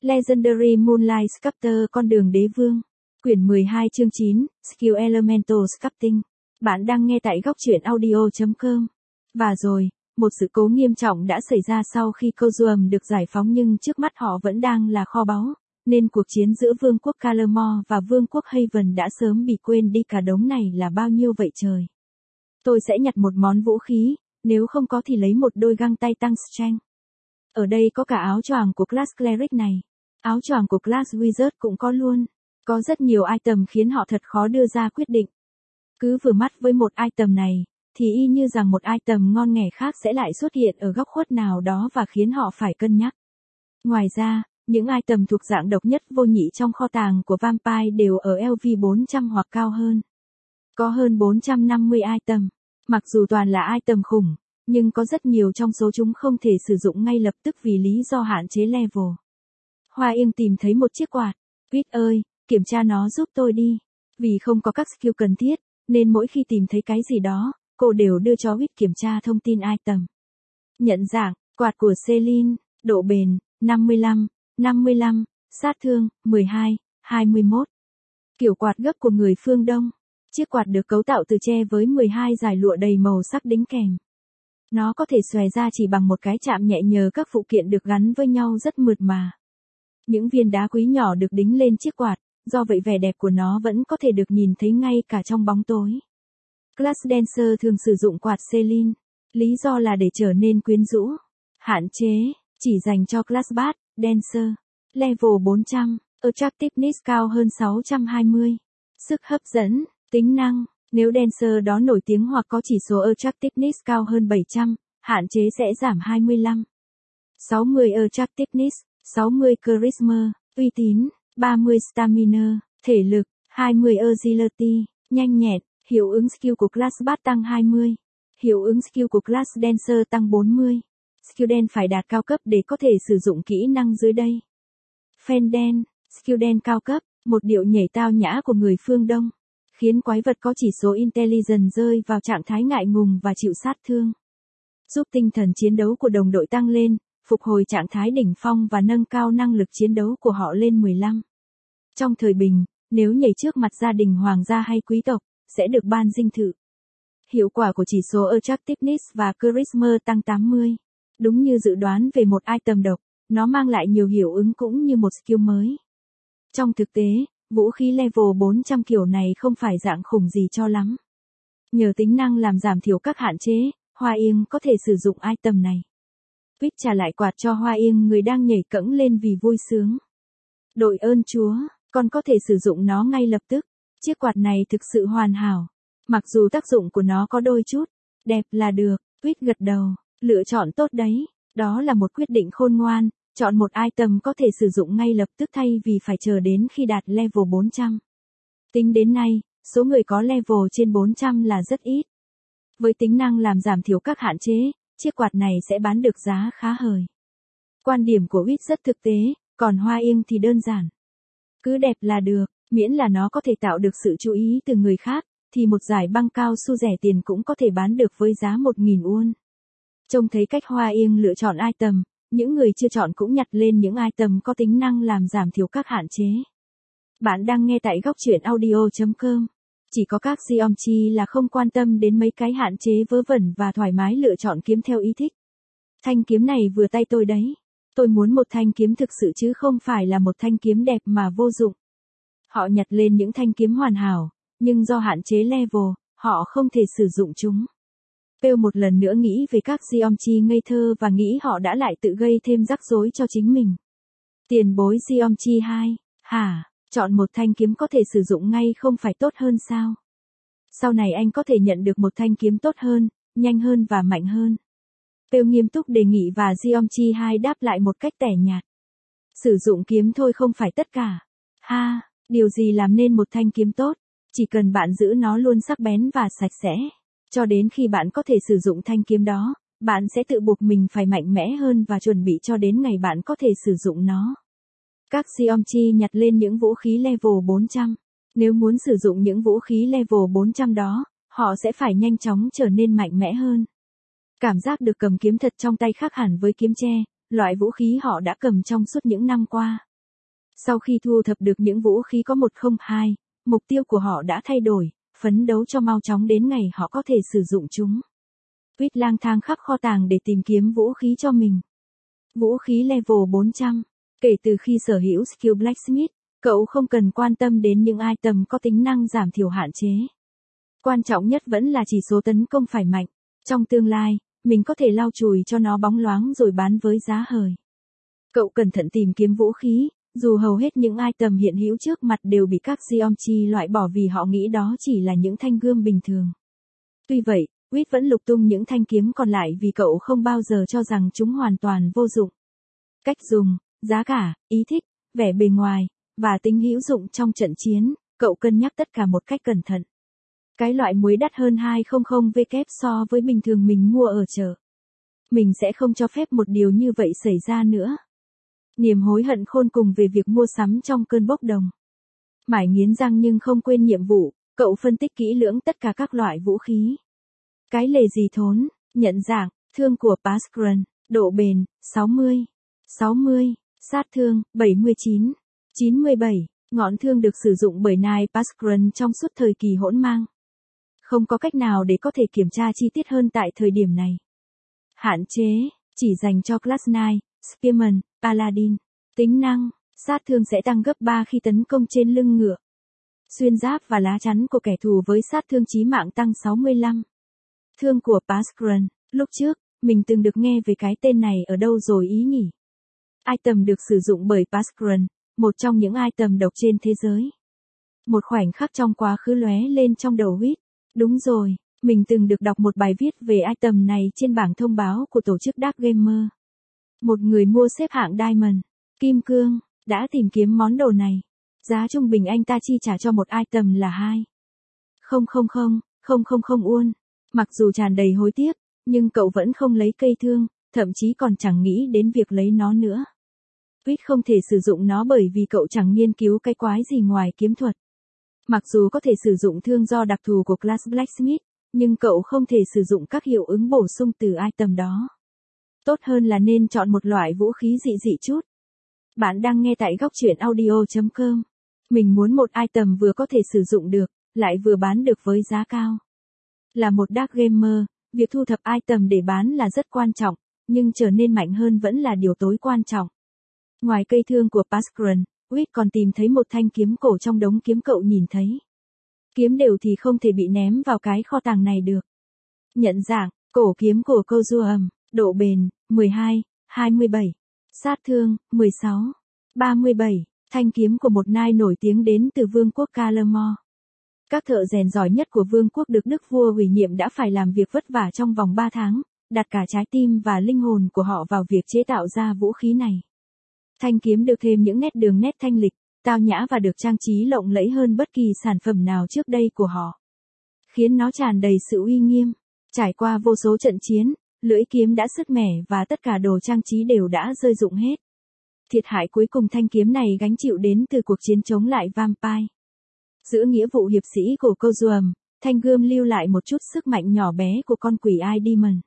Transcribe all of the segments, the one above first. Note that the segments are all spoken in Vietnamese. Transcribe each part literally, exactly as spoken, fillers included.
Legendary Moonlight Sculptor Con đường đế vương. Quyển mười hai chương chín, Skill Elemental Sculpting. Bạn đang nghe tại góc truyện audio chấm com. Và rồi, một sự cố nghiêm trọng đã xảy ra sau khi Kozuam được giải phóng, nhưng trước mắt họ vẫn đang là kho báu, nên cuộc chiến giữa Vương quốc Kalamor và Vương quốc Haven đã sớm bị quên đi. Cả đống này là bao nhiêu vậy trời? Tôi sẽ nhặt một món vũ khí, nếu không có thì lấy một đôi găng tay tăng strength. Ở đây có cả áo choàng của class Cleric này. Áo choàng của class Wizard cũng có luôn. Có rất nhiều item khiến họ thật khó đưa ra quyết định. Cứ vừa mắt với một item này, thì y như rằng một item ngon nghẻ khác sẽ lại xuất hiện ở góc khuất nào đó và khiến họ phải cân nhắc. Ngoài ra, những item thuộc dạng độc nhất vô nhị trong kho tàng của Vampire đều ở L V bốn trăm hoặc cao hơn. Có hơn bốn trăm năm mươi item. Mặc dù toàn là item khủng, nhưng có rất nhiều trong số chúng không thể sử dụng ngay lập tức vì lý do hạn chế level. Hoa Yên tìm thấy một chiếc quạt. Quýt ơi, kiểm tra nó giúp tôi đi. Vì không có các skill cần thiết, nên mỗi khi tìm thấy cái gì đó, cô đều đưa cho Quýt kiểm tra thông tin item. Nhận dạng, quạt của Celine, độ bền, năm mươi lăm, năm mươi lăm, sát thương, mười hai, hai mươi mốt. Kiểu quạt gấp của người phương Đông. Chiếc quạt được cấu tạo từ tre với mười hai dải lụa đầy màu sắc đính kèm. Nó có thể xòe ra chỉ bằng một cái chạm nhẹ nhờ các phụ kiện được gắn với nhau rất mượt mà. Những viên đá quý nhỏ được đính lên chiếc quạt, do vậy vẻ đẹp của nó vẫn có thể được nhìn thấy ngay cả trong bóng tối. Class Dancer thường sử dụng quạt Celine, lý do là để trở nên quyến rũ. Hạn chế, chỉ dành cho class Bass, Dancer. Level bốn trăm, Attractiveness cao hơn sáu trăm hai mươi. Sức hấp dẫn, tính năng, nếu Dancer đó nổi tiếng hoặc có chỉ số Attractiveness cao hơn bảy trăm, hạn chế sẽ giảm hai mươi lăm. sáu mươi Attractiveness, sáu mươi Charisma, uy tín, ba mươi Stamina, thể lực, hai mươi Agility, nhanh nhẹn, hiệu ứng skill của class Bass tăng hai mươi, hiệu ứng skill của class Dancer tăng bốn mươi. Skill đen phải đạt cao cấp để có thể sử dụng kỹ năng dưới đây. Phen đen, skill đen cao cấp, một điệu nhảy tao nhã của người phương Đông, khiến quái vật có chỉ số Intelligence rơi vào trạng thái ngại ngùng và chịu sát thương. Giúp tinh thần chiến đấu của đồng đội tăng lên, phục hồi trạng thái đỉnh phong và nâng cao năng lực chiến đấu của họ lên mười lăm. Trong thời bình, nếu nhảy trước mặt gia đình hoàng gia hay quý tộc, sẽ được ban dinh thự. Hiệu quả của chỉ số Attractiveness và Charisma tăng tám mươi. Đúng như dự đoán về một item độc, nó mang lại nhiều hiệu ứng cũng như một skill mới. Trong thực tế, vũ khí level bốn trăm kiểu này không phải dạng khủng gì cho lắm. Nhờ tính năng làm giảm thiểu các hạn chế, Hoa Yên có thể sử dụng item này. Quýt trả lại quạt cho Hoa Yên, người đang nhảy cẫng lên vì vui sướng. Đội ơn Chúa, con có thể sử dụng nó ngay lập tức. Chiếc quạt này thực sự hoàn hảo. Mặc dù tác dụng của nó có đôi chút đẹp là được. Quýt gật đầu, lựa chọn tốt đấy. Đó là một quyết định khôn ngoan. Chọn một item có thể sử dụng ngay lập tức thay vì phải chờ đến khi đạt level bốn trăm. Tính đến nay, số người có level trên bốn trăm là rất ít. Với tính năng làm giảm thiểu các hạn chế, chiếc quạt này sẽ bán được giá khá hời. Quan điểm của Quýt rất thực tế, còn Hoa Yên thì đơn giản. Cứ đẹp là được, miễn là nó có thể tạo được sự chú ý từ người khác, thì một giải băng cao su rẻ tiền cũng có thể bán được với giá một nghìn won. Trông thấy cách Hoa Yên lựa chọn item, những người chưa chọn cũng nhặt lên những item có tính năng làm giảm thiểu các hạn chế. Bạn đang nghe tại góc truyện audio chấm com. Chỉ có các Geomchi là không quan tâm đến mấy cái hạn chế vớ vẩn và thoải mái lựa chọn kiếm theo ý thích. Thanh kiếm này vừa tay tôi đấy. Tôi muốn một thanh kiếm thực sự chứ không phải là một thanh kiếm đẹp mà vô dụng. Họ nhặt lên những thanh kiếm hoàn hảo, nhưng do hạn chế level, họ không thể sử dụng chúng. Pêu một lần nữa nghĩ về các Geomchi ngây thơ và nghĩ họ đã lại tự gây thêm rắc rối cho chính mình. Tiền bối Geomchi hai, hả, chọn một thanh kiếm có thể sử dụng ngay không phải tốt hơn sao? Sau này anh có thể nhận được một thanh kiếm tốt hơn, nhanh hơn và mạnh hơn. Pêu nghiêm túc đề nghị và Geomchi hai đáp lại một cách tẻ nhạt. Sử dụng kiếm thôi không phải tất cả. Ha, điều gì làm nên một thanh kiếm tốt? Chỉ cần bạn giữ nó luôn sắc bén và sạch sẽ. Cho đến khi bạn có thể sử dụng thanh kiếm đó, bạn sẽ tự buộc mình phải mạnh mẽ hơn và chuẩn bị cho đến ngày bạn có thể sử dụng nó. Các Geomchi nhặt lên những vũ khí level bốn trăm. Nếu muốn sử dụng những vũ khí level bốn trăm đó, họ sẽ phải nhanh chóng trở nên mạnh mẽ hơn. Cảm giác được cầm kiếm thật trong tay khác hẳn với kiếm tre, loại vũ khí họ đã cầm trong suốt những năm qua. Sau khi thu thập được những vũ khí có một không hai, mục tiêu của họ đã thay đổi, phấn đấu cho mau chóng đến ngày họ có thể sử dụng chúng. Quýt lang thang khắp kho tàng để tìm kiếm vũ khí cho mình. Vũ khí level bốn trăm. Kể từ khi sở hữu skill Blacksmith, cậu không cần quan tâm đến những item có tính năng giảm thiểu hạn chế. Quan trọng nhất vẫn là chỉ số tấn công phải mạnh. Trong tương lai, mình có thể lau chùi cho nó bóng loáng rồi bán với giá hời. Cậu cẩn thận tìm kiếm vũ khí, dù hầu hết những item hiện hữu trước mặt đều bị các Geomchi loại bỏ vì họ nghĩ đó chỉ là những thanh gươm bình thường. Tuy vậy, Quýt vẫn lục tung những thanh kiếm còn lại vì cậu không bao giờ cho rằng chúng hoàn toàn vô dụng. Cách dùng, giá cả, ý thích, vẻ bề ngoài, và tính hữu dụng trong trận chiến, cậu cân nhắc tất cả một cách cẩn thận. Cái loại muối đắt hơn hai trăm W so với bình thường mình mua ở chợ. Mình sẽ không cho phép một điều như vậy xảy ra nữa. Niềm hối hận khôn cùng về việc mua sắm trong cơn bốc đồng. Mải nghiến răng nhưng không quên nhiệm vụ, cậu phân tích kỹ lưỡng tất cả các loại vũ khí. Cái lề gì thốn, nhận dạng, thương của Pascran, độ bền, sáu mươi, sáu mươi, sát thương, bảy mươi chín, chín mươi bảy, ngọn thương được sử dụng bởi Knight Pascran trong suốt thời kỳ hỗn mang. Không có cách nào để có thể kiểm tra chi tiết hơn tại thời điểm này. Hạn chế, chỉ dành cho Class Knight, Spearman, Paladin. Tính năng, sát thương sẽ tăng gấp ba khi tấn công trên lưng ngựa. Xuyên giáp và lá chắn của kẻ thù với sát thương chí mạng tăng sáu mươi lăm. Thương của Pascran, lúc trước, mình từng được nghe về cái tên này ở đâu rồi ý nhỉ? Item được sử dụng bởi Pascran, một trong những item độc trên thế giới. Một khoảnh khắc trong quá khứ lóe lên trong đầu Quýt. Đúng rồi, mình từng được đọc một bài viết về item này trên bảng thông báo của tổ chức Dark Gamer. Một người mua xếp hạng Diamond, Kim Cương, đã tìm kiếm món đồ này. Giá trung bình anh ta chi trả cho một item là hai không không không, không không không won. Mặc dù tràn đầy hối tiếc, nhưng cậu vẫn không lấy cây thương, thậm chí còn chẳng nghĩ đến việc lấy nó nữa. Quýt không thể sử dụng nó bởi vì cậu chẳng nghiên cứu cái quái gì ngoài kiếm thuật. Mặc dù có thể sử dụng thương do đặc thù của Class Blacksmith, nhưng cậu không thể sử dụng các hiệu ứng bổ sung từ item đó. Tốt hơn là nên chọn một loại vũ khí dị dị chút. Bạn đang nghe tại góc truyện audio chấm com. Mình muốn một item vừa có thể sử dụng được, lại vừa bán được với giá cao. Là một Dark Gamer, việc thu thập item để bán là rất quan trọng, nhưng trở nên mạnh hơn vẫn là điều tối quan trọng. Ngoài cây thương của Pascran, Quýt còn tìm thấy một thanh kiếm cổ trong đống kiếm cậu nhìn thấy. Kiếm đều thì không thể bị ném vào cái kho tàng này được. Nhận dạng, cổ kiếm của Kozuam, độ bền, mười hai, hai mươi bảy, sát thương, mười sáu, ba mươi bảy, thanh kiếm của một nai nổi tiếng đến từ vương quốc Calamore. Các thợ rèn giỏi nhất của vương quốc được đức vua ủy nhiệm đã phải làm việc vất vả trong vòng ba tháng, đặt cả trái tim và linh hồn của họ vào việc chế tạo ra vũ khí này. Thanh kiếm được thêm những nét đường nét thanh lịch, tao nhã và được trang trí lộng lẫy hơn bất kỳ sản phẩm nào trước đây của họ. Khiến nó tràn đầy sự uy nghiêm. Trải qua vô số trận chiến, lưỡi kiếm đã sứt mẻ và tất cả đồ trang trí đều đã rơi rụng hết. Thiệt hại cuối cùng thanh kiếm này gánh chịu đến từ cuộc chiến chống lại vampire. Giữa nghĩa vụ hiệp sĩ của Kozuam, thanh gươm lưu lại một chút sức mạnh nhỏ bé của con quỷ Eye Demon.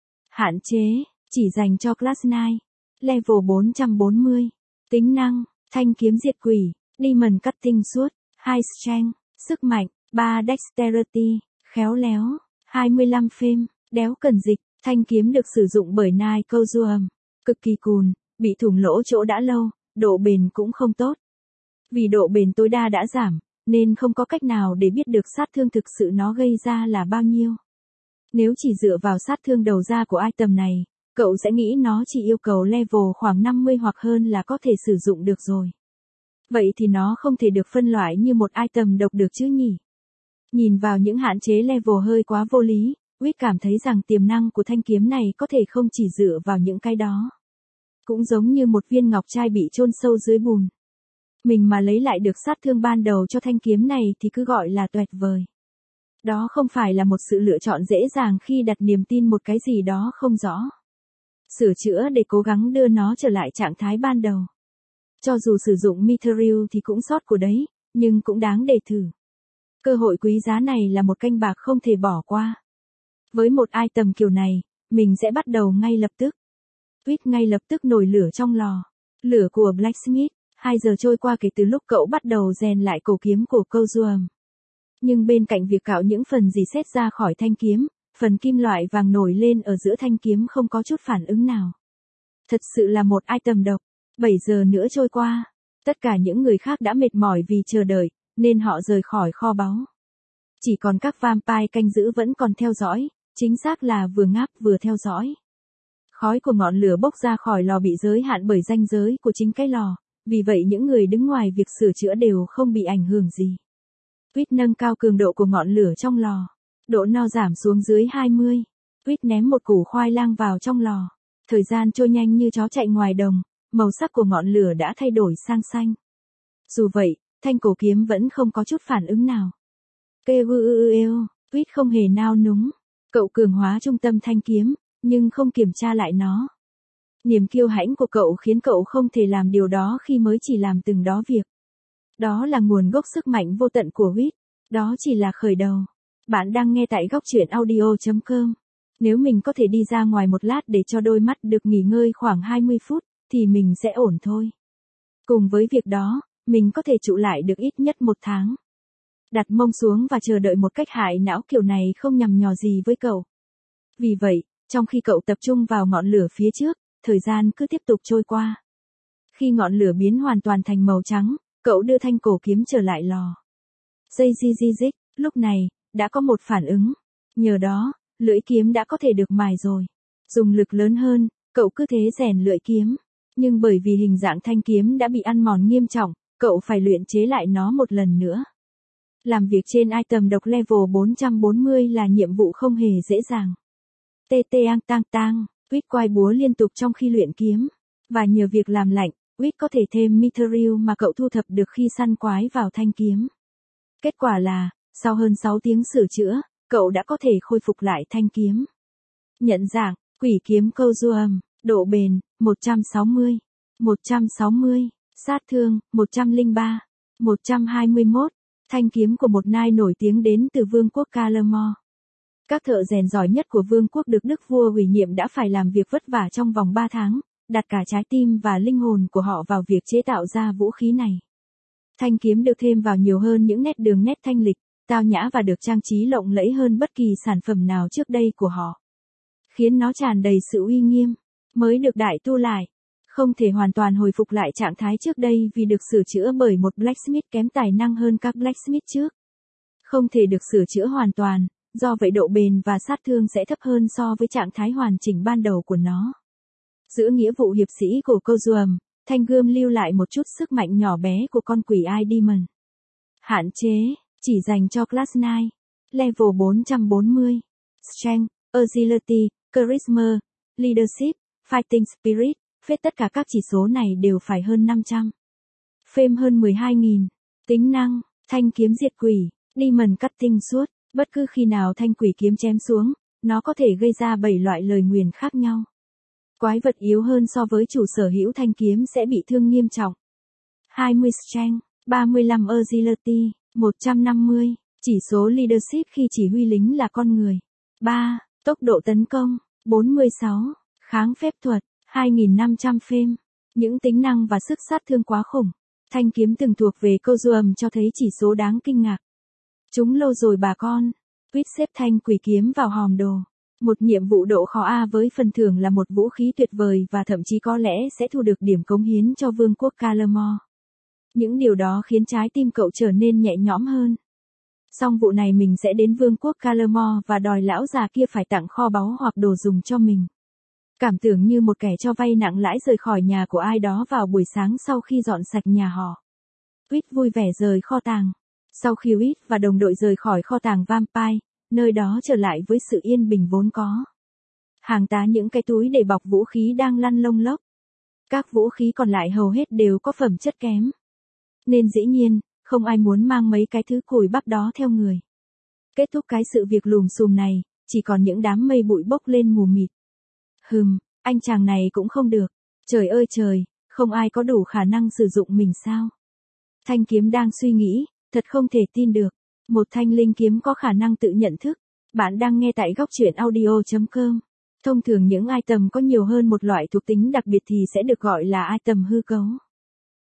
Hạn chế, chỉ dành cho Class Knight. Level bốn trăm bốn mươi. Tính năng, thanh kiếm diệt quỷ, Demon Cutting Sword, hai Strength, sức mạnh, ba Dexterity, khéo léo, hai mươi lăm phêm, đéo cần dịch, thanh kiếm được sử dụng bởi Knight Kozuam. Cực kỳ cùn, bị thủng lỗ chỗ đã lâu, độ bền cũng không tốt. Vì độ bền tối đa đã giảm, nên không có cách nào để biết được sát thương thực sự nó gây ra là bao nhiêu. Nếu chỉ dựa vào sát thương đầu ra của item này, cậu sẽ nghĩ nó chỉ yêu cầu level khoảng năm mươi hoặc hơn là có thể sử dụng được rồi. Vậy thì nó không thể được phân loại như một item độc được chứ nhỉ? Nhìn vào những hạn chế level hơi quá vô lý, Quýt cảm thấy rằng tiềm năng của thanh kiếm này có thể không chỉ dựa vào những cái đó. Cũng giống như một viên ngọc trai bị chôn sâu dưới bùn. Mình mà lấy lại được sát thương ban đầu cho thanh kiếm này thì cứ gọi là tuyệt vời. Đó không phải là một sự lựa chọn dễ dàng khi đặt niềm tin một cái gì đó không rõ. Sửa chữa để cố gắng đưa nó trở lại trạng thái ban đầu. Cho dù sử dụng Mithril thì cũng sót của đấy, nhưng cũng đáng để thử. Cơ hội quý giá này là một canh bạc không thể bỏ qua. Với một item kiểu này, mình sẽ bắt đầu ngay lập tức. Quýt ngay lập tức nổi lửa trong lò. Lửa của Blacksmith, Hai giờ trôi qua kể từ lúc cậu bắt đầu rèn lại cổ kiếm của Kozuam. Nhưng bên cạnh việc cạo những phần dì xét ra khỏi thanh kiếm, phần kim loại vàng nổi lên ở giữa thanh kiếm không có chút phản ứng nào. Thật sự là một item độc. Bảy giờ nữa trôi qua. Tất cả những người khác đã mệt mỏi vì chờ đợi, nên họ rời khỏi kho báu. Chỉ còn các vampire canh giữ vẫn còn theo dõi, chính xác là vừa ngáp vừa theo dõi. Khói của ngọn lửa bốc ra khỏi lò bị giới hạn bởi ranh giới của chính cái lò, vì vậy những người đứng ngoài việc sửa chữa đều không bị ảnh hưởng gì. Quýt nâng cao cường độ của ngọn lửa trong lò. Độ no giảm xuống dưới hai mươi. Quýt ném một củ khoai lang vào trong lò. Thời gian trôi nhanh như chó chạy ngoài đồng, màu sắc của ngọn lửa đã thay đổi sang xanh. Dù vậy, thanh cổ kiếm vẫn không có chút phản ứng nào. Kêu, Quýt không hề nao núng. Cậu cường hóa trung tâm thanh kiếm, nhưng không kiểm tra lại nó. Niềm kiêu hãnh của cậu khiến cậu không thể làm điều đó khi mới chỉ làm từng đó việc. Đó là nguồn gốc sức mạnh vô tận của Quýt. Đó chỉ là khởi đầu. Bạn đang nghe tại góc truyện audio chấm com. Nếu mình có thể đi ra ngoài một lát để cho đôi mắt được nghỉ ngơi khoảng hai mươi phút, thì mình sẽ ổn thôi. Cùng với việc đó, mình có thể trụ lại được ít nhất một tháng. Đặt mông xuống và chờ đợi một cách hại não kiểu này không nhằm nhò gì với cậu. Vì vậy, trong khi cậu tập trung vào ngọn lửa phía trước, thời gian cứ tiếp tục trôi qua. Khi ngọn lửa biến hoàn toàn thành màu trắng, cậu đưa thanh cổ kiếm trở lại lò. Dây di di dích, lúc này, đã có một phản ứng. Nhờ đó, lưỡi kiếm đã có thể được mài rồi. Dùng lực lớn hơn, cậu cứ thế rèn lưỡi kiếm. Nhưng bởi vì hình dạng thanh kiếm đã bị ăn mòn nghiêm trọng, cậu phải luyện chế lại nó một lần nữa. Làm việc trên item độc level bốn trăm bốn mươi là nhiệm vụ không hề dễ dàng. Tê tê ang tang tang, Quýt quay búa liên tục trong khi luyện kiếm. Và nhờ việc làm lạnh, Quýt có thể thêm material mà cậu thu thập được khi săn quái vào thanh kiếm. Kết quả là, sau hơn sáu tiếng sửa chữa, cậu đã có thể khôi phục lại thanh kiếm. Nhận dạng, quỷ kiếm Kozuam, độ bền, một trăm sáu mươi, một trăm sáu mươi, sát thương, một trăm lẻ ba, một trăm hai mươi mốt, thanh kiếm của một nai nổi tiếng đến từ vương quốc Calamore. Các thợ rèn giỏi nhất của vương quốc được đức vua ủy nhiệm đã phải làm việc vất vả trong vòng ba tháng, đặt cả trái tim và linh hồn của họ vào việc chế tạo ra vũ khí này. Thanh kiếm được thêm vào nhiều hơn những nét đường nét thanh lịch, tao nhã và được trang trí lộng lẫy hơn bất kỳ sản phẩm nào trước đây của họ. Khiến nó tràn đầy sự uy nghiêm, mới được đại tu lại. Không thể hoàn toàn hồi phục lại trạng thái trước đây vì được sửa chữa bởi một blacksmith kém tài năng hơn các blacksmith trước. Không thể được sửa chữa hoàn toàn, do vậy độ bền và sát thương sẽ thấp hơn so với trạng thái hoàn chỉnh ban đầu của nó. Giữa nghĩa vụ hiệp sĩ của Kozuam, thanh gươm lưu lại một chút sức mạnh nhỏ bé của con quỷ Eye Demon. Hạn chế, chỉ dành cho Class chín, Level bốn trăm bốn mươi. Strength, Agility, Charisma, Leadership, Fighting Spirit, phết tất cả các chỉ số này đều phải hơn năm trăm. Fame hơn mười hai nghìn. Tính năng, thanh kiếm diệt quỷ, Demon Cutting Sword, bất cứ khi nào thanh quỷ kiếm chém xuống, nó có thể gây ra bảy loại lời nguyền khác nhau. Quái vật yếu hơn so với chủ sở hữu thanh kiếm sẽ bị thương nghiêm trọng. hai mươi Strength, ba mươi lăm Agility, một trăm năm mươi, chỉ số Leadership khi chỉ huy lính là con người. ba. Tốc độ tấn công, bốn mươi sáu, kháng phép thuật, hai nghìn năm trăm Fame. Những tính năng và sức sát thương quá khủng. Thanh kiếm từng thuộc về Kozuam cho thấy chỉ số đáng kinh ngạc. Chúng lâu rồi bà con. Quýt xếp thanh quỷ kiếm vào hòm đồ. Một nhiệm vụ độ khó A với phần thưởng là một vũ khí tuyệt vời và thậm chí có lẽ sẽ thu được điểm cống hiến cho vương quốc Calamore. Những điều đó khiến trái tim cậu trở nên nhẹ nhõm hơn. Xong vụ này mình sẽ đến vương quốc Calamore và đòi lão già kia phải tặng kho báu hoặc đồ dùng cho mình. Cảm tưởng như một kẻ cho vay nặng lãi rời khỏi nhà của ai đó vào buổi sáng sau khi dọn sạch nhà họ. Quýt vui vẻ rời kho tàng. Sau khi Quýt và đồng đội rời khỏi kho tàng Vampire, nơi đó trở lại với sự yên bình vốn có. Hàng tá những cái túi để bọc vũ khí đang lăn lông lốc. Các vũ khí còn lại hầu hết đều có phẩm chất kém. Nên dĩ nhiên, không ai muốn mang mấy cái thứ cùi bắp đó theo người. Kết thúc cái sự việc lùm xùm này, chỉ còn những đám mây bụi bốc lên mù mịt. Hừm, anh chàng này cũng không được. Trời ơi trời, không ai có đủ khả năng sử dụng mình sao? Thanh kiếm đang suy nghĩ, thật không thể tin được. Một thanh linh kiếm có khả năng tự nhận thức. Bạn đang nghe tại góc truyện audio chấm com. Thông thường những item có nhiều hơn một loại thuộc tính đặc biệt thì sẽ được gọi là item hư cấu.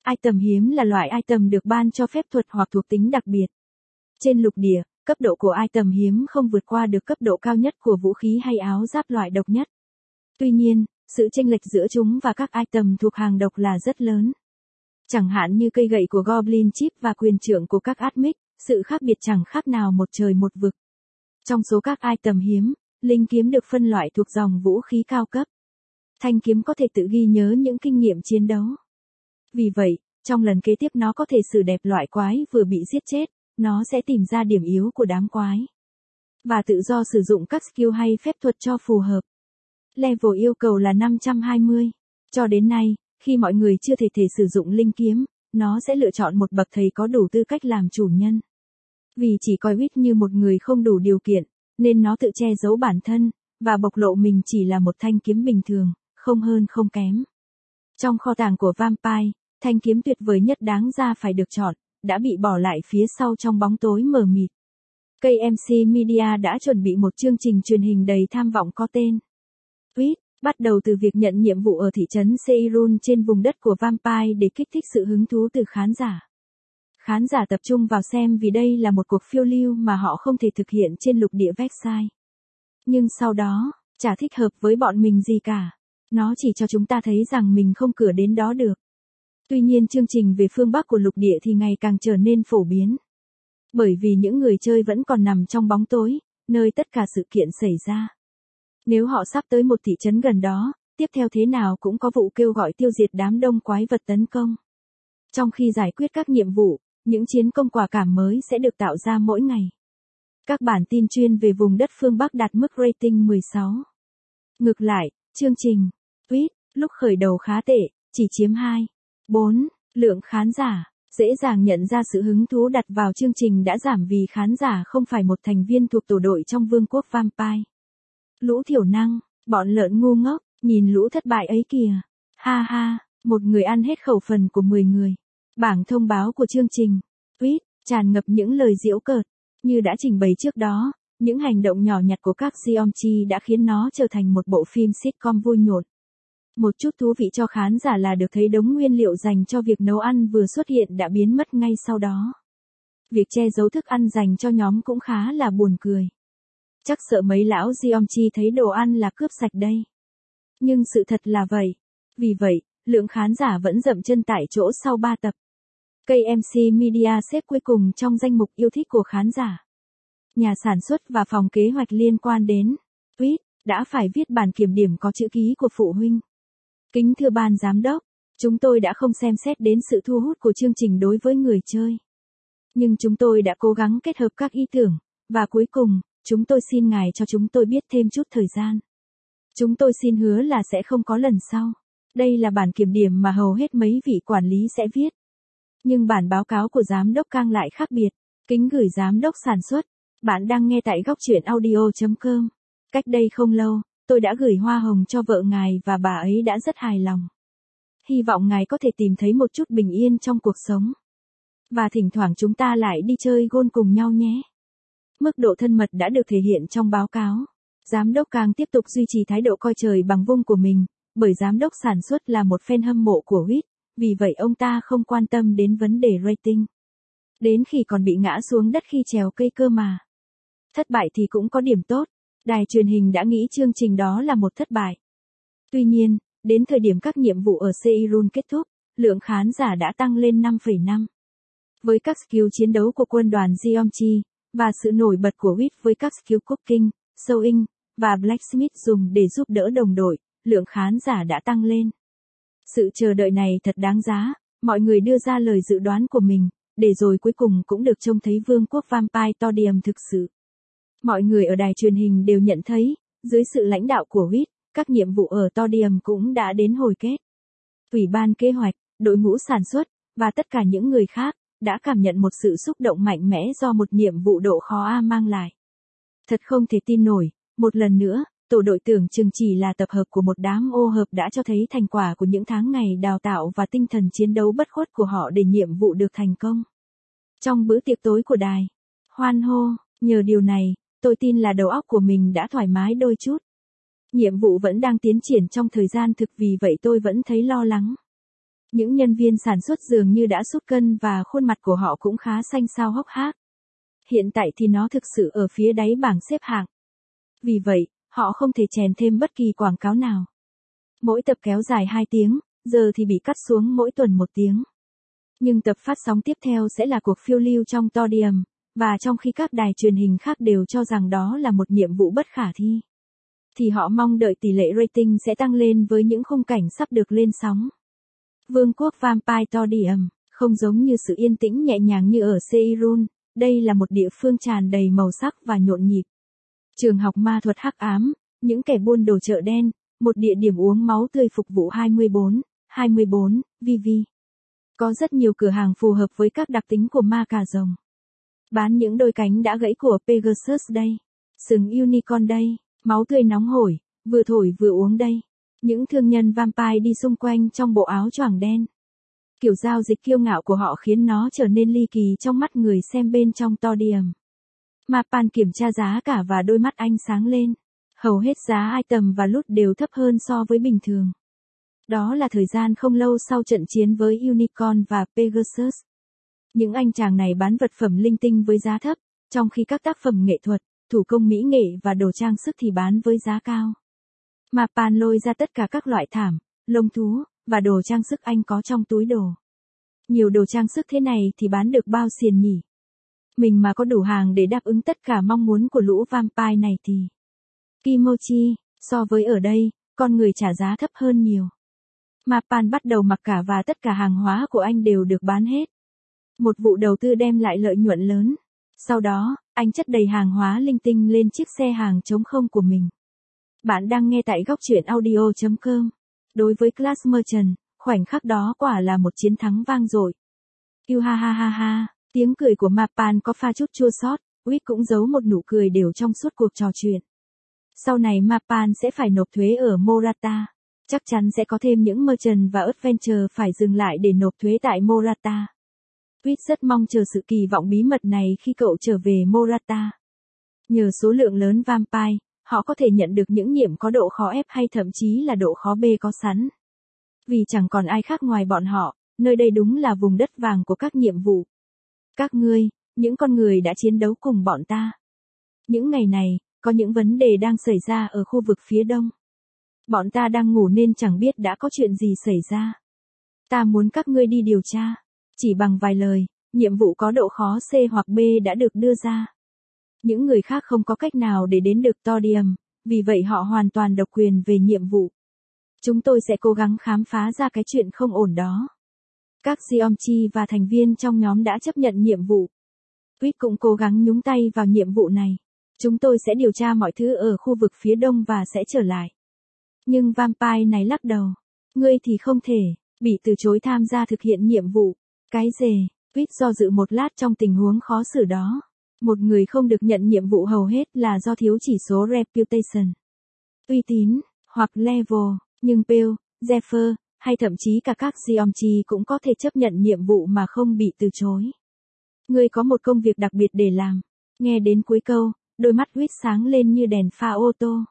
Item hiếm là loại item được ban cho phép thuật hoặc thuộc tính đặc biệt. Trên lục địa, cấp độ của item hiếm không vượt qua được cấp độ cao nhất của vũ khí hay áo giáp loại độc nhất. Tuy nhiên, sự chênh lệch giữa chúng và các item thuộc hàng độc là rất lớn. Chẳng hạn như cây gậy của Goblin Chip và quyền trượng của các Admix, sự khác biệt chẳng khác nào một trời một vực. Trong số các item hiếm, linh kiếm được phân loại thuộc dòng vũ khí cao cấp. Thanh kiếm có thể tự ghi nhớ những kinh nghiệm chiến đấu. Vì vậy, trong lần kế tiếp nó có thể xử đẹp loại quái vừa bị giết chết, nó sẽ tìm ra điểm yếu của đám quái. Và tự do sử dụng các skill hay phép thuật cho phù hợp. Level yêu cầu là năm trăm hai mươi. Cho đến nay, khi mọi người chưa thể thể sử dụng linh kiếm, nó sẽ lựa chọn một bậc thầy có đủ tư cách làm chủ nhân. Vì chỉ coi Wit như một người không đủ điều kiện, nên nó tự che giấu bản thân, và bộc lộ mình chỉ là một thanh kiếm bình thường, không hơn không kém. Trong kho tàng của Vampire, thanh kiếm tuyệt vời nhất đáng ra phải được chọn, đã bị bỏ lại phía sau trong bóng tối mờ mịt. ca em xê Media đã chuẩn bị một chương trình truyền hình đầy tham vọng có tên Wit, bắt đầu từ việc nhận nhiệm vụ ở thị trấn Seirun trên vùng đất của Vampire để kích thích sự hứng thú từ khán giả. Khán giả tập trung vào xem vì đây là một cuộc phiêu lưu mà họ không thể thực hiện trên lục địa Vexai. Nhưng sau đó, chả thích hợp với bọn mình gì cả. Nó chỉ cho chúng ta thấy rằng mình không cửa đến đó được. Tuy nhiên chương trình về phương Bắc của lục địa thì ngày càng trở nên phổ biến. Bởi vì những người chơi vẫn còn nằm trong bóng tối, nơi tất cả sự kiện xảy ra. Nếu họ sắp tới một thị trấn gần đó, tiếp theo thế nào cũng có vụ kêu gọi tiêu diệt đám đông quái vật tấn công. Trong khi giải quyết các nhiệm vụ, những chiến công quả cảm mới sẽ được tạo ra mỗi ngày. Các bản tin chuyên về vùng đất phương Bắc đạt mức rating mười sáu. Ngược lại, chương trình Wit, lúc khởi đầu khá tệ, chỉ chiếm hai, bốn lượng khán giả. Dễ dàng nhận ra sự hứng thú đặt vào chương trình đã giảm vì khán giả không phải một thành viên thuộc tổ đội trong vương quốc Vampire. Lũ thiểu năng, bọn lợn ngu ngốc, nhìn lũ thất bại ấy kìa. Ha ha, một người ăn hết khẩu phần của mười người. Bảng thông báo của chương trình Wit tràn ngập những lời giễu cợt. Như đã trình bày trước đó, những hành động nhỏ nhặt của các Geomchi đã khiến nó trở thành một bộ phim sitcom vui nhộn. Một chút thú vị cho khán giả là được thấy đống nguyên liệu dành cho việc nấu ăn vừa xuất hiện đã biến mất ngay sau đó. Việc che giấu thức ăn dành cho nhóm cũng khá là buồn cười. Chắc sợ mấy lão Geomchi thấy đồ ăn là cướp sạch đây. Nhưng sự thật là vậy. Vì vậy, lượng khán giả vẫn dậm chân tại chỗ sau ba tập. ca em xê Media xếp cuối cùng trong danh mục yêu thích của khán giả. Nhà sản xuất và phòng kế hoạch liên quan đến Wit đã phải viết bản kiểm điểm có chữ ký của phụ huynh. Kính thưa ban giám đốc, chúng tôi đã không xem xét đến sự thu hút của chương trình đối với người chơi. Nhưng chúng tôi đã cố gắng kết hợp các ý tưởng, và cuối cùng, chúng tôi xin ngài cho chúng tôi biết thêm chút thời gian. Chúng tôi xin hứa là sẽ không có lần sau. Đây là bản kiểm điểm mà hầu hết mấy vị quản lý sẽ viết. Nhưng bản báo cáo của giám đốc Kang lại khác biệt. Kính gửi giám đốc sản xuất. Bạn đang nghe tại góc truyện audio chấm com. Cách đây không lâu, tôi đã gửi hoa hồng cho vợ ngài và bà ấy đã rất hài lòng. Hy vọng ngài có thể tìm thấy một chút bình yên trong cuộc sống. Và thỉnh thoảng chúng ta lại đi chơi golf cùng nhau nhé. Mức độ thân mật đã được thể hiện trong báo cáo. Giám đốc Kang tiếp tục duy trì thái độ coi trời bằng vung của mình, bởi giám đốc sản xuất là một fan hâm mộ của Wit, vì vậy ông ta không quan tâm đến vấn đề rating. Đến khi còn bị ngã xuống đất khi trèo cây cơ mà. Thất bại thì cũng có điểm tốt. Đài truyền hình đã nghĩ chương trình đó là một thất bại. Tuy nhiên, đến thời điểm các nhiệm vụ ở Seirun kết thúc, lượng khán giả đã tăng lên năm phẩy năm. Với các skill chiến đấu của quân đoàn Geomchi, và sự nổi bật của Wit với các skill cooking, sewing, và blacksmith dùng để giúp đỡ đồng đội, lượng khán giả đã tăng lên. Sự chờ đợi này thật đáng giá, mọi người đưa ra lời dự đoán của mình, để rồi cuối cùng cũng được trông thấy vương quốc Vampire Todium thực sự. Mọi người ở đài truyền hình đều nhận thấy, dưới sự lãnh đạo của Wit, các nhiệm vụ ở Todium cũng đã đến hồi kết. Ủy ban kế hoạch, đội ngũ sản xuất, và tất cả những người khác, đã cảm nhận một sự xúc động mạnh mẽ do một nhiệm vụ độ khó A mang lại. Thật không thể tin nổi, một lần nữa, tổ đội tưởng chừng chỉ là tập hợp của một đám ô hợp đã cho thấy thành quả của những tháng ngày đào tạo và tinh thần chiến đấu bất khuất của họ để nhiệm vụ được thành công. Trong bữa tiệc tối của đài, hoan hô, nhờ điều này, tôi tin là đầu óc của mình đã thoải mái đôi chút. Nhiệm vụ vẫn đang tiến triển trong thời gian thực vì vậy tôi vẫn thấy lo lắng. Những nhân viên sản xuất dường như đã sút cân và khuôn mặt của họ cũng khá xanh xao hốc hác. Hiện tại thì nó thực sự ở phía đáy bảng xếp hạng. Vì vậy, họ không thể chèn thêm bất kỳ quảng cáo nào. Mỗi tập kéo dài hai tiếng, giờ thì bị cắt xuống mỗi tuần một tiếng. Nhưng tập phát sóng tiếp theo sẽ là cuộc phiêu lưu trong Todium, và trong khi các đài truyền hình khác đều cho rằng đó là một nhiệm vụ bất khả thi, thì họ mong đợi tỷ lệ rating sẽ tăng lên với những khung cảnh sắp được lên sóng. Vương quốc Vampire Todium, không giống như sự yên tĩnh nhẹ nhàng như ở Seirun, đây là một địa phương tràn đầy màu sắc và nhộn nhịp. Trường học ma thuật hắc ám, những kẻ buôn đồ chợ đen, một địa điểm uống máu tươi phục vụ hai mươi bốn, hai mươi bốn, vê vê. Có rất nhiều cửa hàng phù hợp với các đặc tính của ma cà rồng. Bán những đôi cánh đã gãy của Pegasus đây. Sừng unicorn đây. Máu tươi nóng hổi, vừa thổi vừa uống đây. Những thương nhân vampire đi xung quanh trong bộ áo choàng đen. Kiểu giao dịch kiêu ngạo của họ khiến nó trở nên ly kỳ trong mắt người xem bên trong Todium. Mapan kiểm tra giá cả và đôi mắt anh sáng lên. Hầu hết giá item và loot đều thấp hơn so với bình thường. Đó là thời gian không lâu sau trận chiến với Unicorn và Pegasus. Những anh chàng này bán vật phẩm linh tinh với giá thấp, trong khi các tác phẩm nghệ thuật, thủ công mỹ nghệ và đồ trang sức thì bán với giá cao. Mapan lôi ra tất cả các loại thảm, lông thú, và đồ trang sức anh có trong túi đồ. Nhiều đồ trang sức thế này thì bán được bao xiền nhỉ? Mình mà có đủ hàng để đáp ứng tất cả mong muốn của lũ vampire này thì... Kimochi, so với ở đây, con người trả giá thấp hơn nhiều. Mapan bắt đầu mặc cả và tất cả hàng hóa của anh đều được bán hết. Một vụ đầu tư đem lại lợi nhuận lớn. Sau đó, anh chất đầy hàng hóa linh tinh lên chiếc xe hàng trống không của mình. Bạn đang nghe tại góc truyện audio chấm com. Đối với Class Merchant, khoảnh khắc đó quả là một chiến thắng vang dội. Yêu ha ha ha ha, tiếng cười của Mapan có pha chút chua xót, Wick cũng giấu một nụ cười đều trong suốt cuộc trò chuyện. Sau này Mapan sẽ phải nộp thuế ở Morata. Chắc chắn sẽ có thêm những merchant và adventure phải dừng lại để nộp thuế tại Morata. Wick rất mong chờ sự kỳ vọng bí mật này khi cậu trở về Morata. Nhờ số lượng lớn vampire, họ có thể nhận được những nhiệm có độ khó F hay thậm chí là độ khó B có sẵn. Vì chẳng còn ai khác ngoài bọn họ, nơi đây đúng là vùng đất vàng của các nhiệm vụ. Các ngươi, những con người đã chiến đấu cùng bọn ta. Những ngày này, có những vấn đề đang xảy ra ở khu vực phía đông. Bọn ta đang ngủ nên chẳng biết đã có chuyện gì xảy ra. Ta muốn các ngươi đi điều tra. Chỉ bằng vài lời, nhiệm vụ có độ khó C hoặc B đã được đưa ra. Những người khác không có cách nào để đến được Todium, vì vậy họ hoàn toàn độc quyền về nhiệm vụ. Chúng tôi sẽ cố gắng khám phá ra cái chuyện không ổn đó. Các Xiomchi và thành viên trong nhóm đã chấp nhận nhiệm vụ. Wick cũng cố gắng nhúng tay vào nhiệm vụ này. Chúng tôi sẽ điều tra mọi thứ ở khu vực phía đông và sẽ trở lại. Nhưng vampire này lắc đầu. Ngươi thì không thể, bị từ chối tham gia thực hiện nhiệm vụ. Cái gì? Wick do dự một lát trong tình huống khó xử đó. Một người không được nhận nhiệm vụ hầu hết là do thiếu chỉ số reputation, uy tín, hoặc level, nhưng Bill, Zephyr, hay thậm chí cả các Xiomchi cũng có thể chấp nhận nhiệm vụ mà không bị từ chối. Ngươi có một công việc đặc biệt để làm. Nghe đến cuối câu, đôi mắt Wick sáng lên như đèn pha ô tô.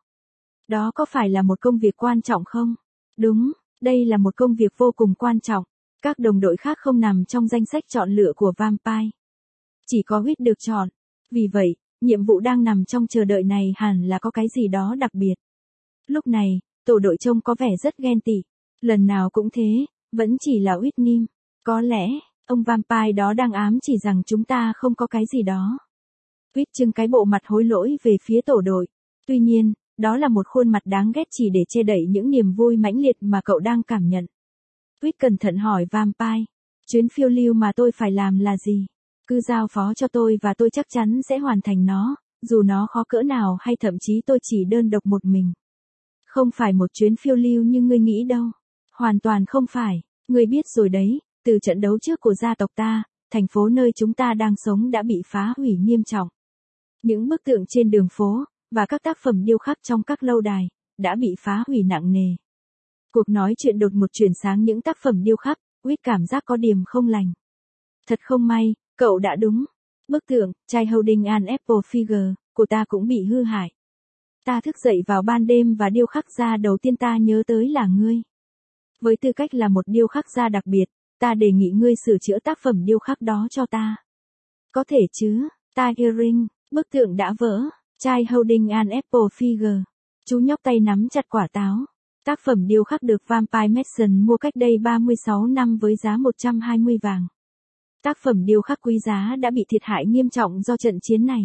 Đó có phải là một công việc quan trọng không? Đúng, đây là một công việc vô cùng quan trọng. Các đồng đội khác không nằm trong danh sách chọn lựa của vampire. Chỉ có Wick được chọn. Vì vậy, nhiệm vụ đang nằm trong chờ đợi này hẳn là có cái gì đó đặc biệt. Lúc này, tổ đội trông có vẻ rất ghen tị. Lần nào cũng thế, vẫn chỉ là Whitney. Có lẽ, ông vampire đó đang ám chỉ rằng chúng ta không có cái gì đó. Wick trưng cái bộ mặt hối lỗi về phía tổ đội. Tuy nhiên, đó là một khuôn mặt đáng ghét chỉ để che đậy những niềm vui mãnh liệt mà cậu đang cảm nhận. Wick cẩn thận hỏi vampire. Chuyến phiêu lưu mà tôi phải làm là gì? Cứ giao phó cho tôi và tôi chắc chắn sẽ hoàn thành nó, dù nó khó cỡ nào hay thậm chí tôi chỉ đơn độc một mình. Không phải một chuyến phiêu lưu như ngươi nghĩ đâu. Hoàn toàn không phải. Ngươi biết rồi đấy, từ trận đấu trước của gia tộc ta, thành phố nơi chúng ta đang sống đã bị phá hủy nghiêm trọng. Những bức tượng trên đường phố, và các tác phẩm điêu khắc trong các lâu đài, đã bị phá hủy nặng nề. Cuộc nói chuyện đột một chuyển sang những tác phẩm điêu khắc, Wick cảm giác có điểm không lành. Thật không may, cậu đã đúng. Bức tượng, trai holding an apple figure, của ta cũng bị hư hại. Ta thức dậy vào ban đêm và điêu khắc ra đầu tiên ta nhớ tới là ngươi. Với tư cách là một điêu khắc gia đặc biệt, ta đề nghị ngươi sửa chữa tác phẩm điêu khắc đó cho ta. Có thể chứ, Tiger Ring, bức tượng đã vỡ, Child holding an apple figure. Chú nhóc tay nắm chặt quả táo. Tác phẩm điêu khắc được Vampire Mason mua cách đây ba mươi sáu năm với giá một trăm hai mươi vàng. Tác phẩm điêu khắc quý giá đã bị thiệt hại nghiêm trọng do trận chiến này.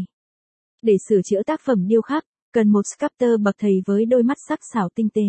Để sửa chữa tác phẩm điêu khắc, cần một sculptor bậc thầy với đôi mắt sắc sảo tinh tế.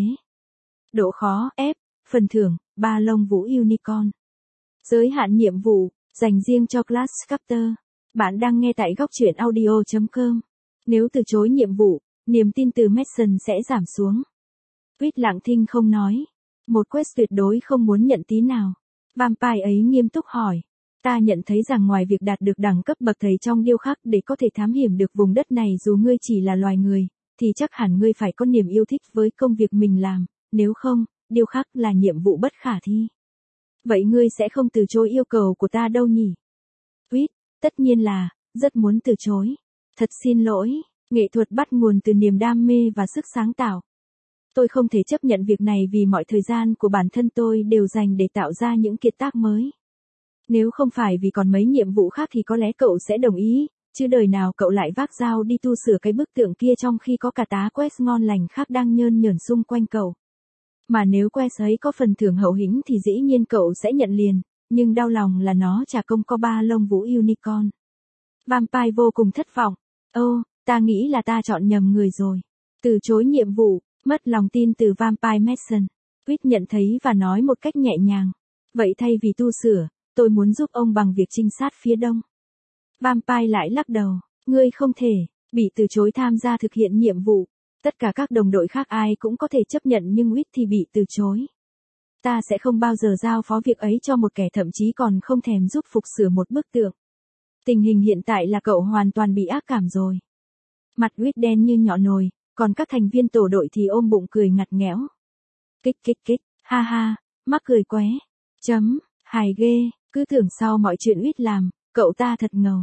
Độ khó F, phần thưởng, ba lông vũ unicorn. Giới hạn nhiệm vụ, dành riêng cho class sculptor. Bạn đang nghe tại góc truyện audio chấm com. Nếu từ chối nhiệm vụ, niềm tin từ Mason sẽ giảm xuống. Quýt lặng thinh không nói. Một quest tuyệt đối không muốn nhận tí nào. Vampire ấy nghiêm túc hỏi. Ta nhận thấy rằng ngoài việc đạt được đẳng cấp bậc thầy trong điêu khắc để có thể thám hiểm được vùng đất này dù ngươi chỉ là loài người, thì chắc hẳn ngươi phải có niềm yêu thích với công việc mình làm, nếu không, điêu khắc là nhiệm vụ bất khả thi. Vậy ngươi sẽ không từ chối yêu cầu của ta đâu nhỉ? Quýt, tất nhiên là, rất muốn từ chối. Thật xin lỗi, nghệ thuật bắt nguồn từ niềm đam mê và sức sáng tạo. Tôi không thể chấp nhận việc này vì mọi thời gian của bản thân tôi đều dành để tạo ra những kiệt tác mới. Nếu không phải vì còn mấy nhiệm vụ khác thì có lẽ cậu sẽ đồng ý, chứ đời nào cậu lại vác dao đi tu sửa cái bức tượng kia trong khi có cả tá quest ngon lành khác đang nhơn nhởn xung quanh cậu. Mà nếu quest ấy có phần thưởng hậu hĩnh thì dĩ nhiên cậu sẽ nhận liền, nhưng đau lòng là nó trả công có ba lông vũ unicorn. Vampire vô cùng thất vọng. Ô, oh, ta nghĩ là ta chọn nhầm người rồi. Từ chối nhiệm vụ, mất lòng tin từ Vampire Mason. Quýt nhận thấy và nói một cách nhẹ nhàng. Vậy thay vì tu sửa, tôi muốn giúp ông bằng việc trinh sát phía đông. Vampire lại lắc đầu. Ngươi không thể, bị từ chối tham gia thực hiện nhiệm vụ. Tất cả các đồng đội khác ai cũng có thể chấp nhận nhưng Quýt thì bị từ chối. Ta sẽ không bao giờ giao phó việc ấy cho một kẻ thậm chí còn không thèm giúp phục sửa một bức tượng. Tình hình hiện tại là cậu hoàn toàn bị ác cảm rồi. Mặt Quýt đen như nhọ nồi, còn các thành viên tổ đội thì ôm bụng cười ngặt nghẽo. Kích kích kích, ha ha, mắc cười qué. Chấm, hài ghê, cứ tưởng sau mọi chuyện Quýt làm, cậu ta thật ngầu.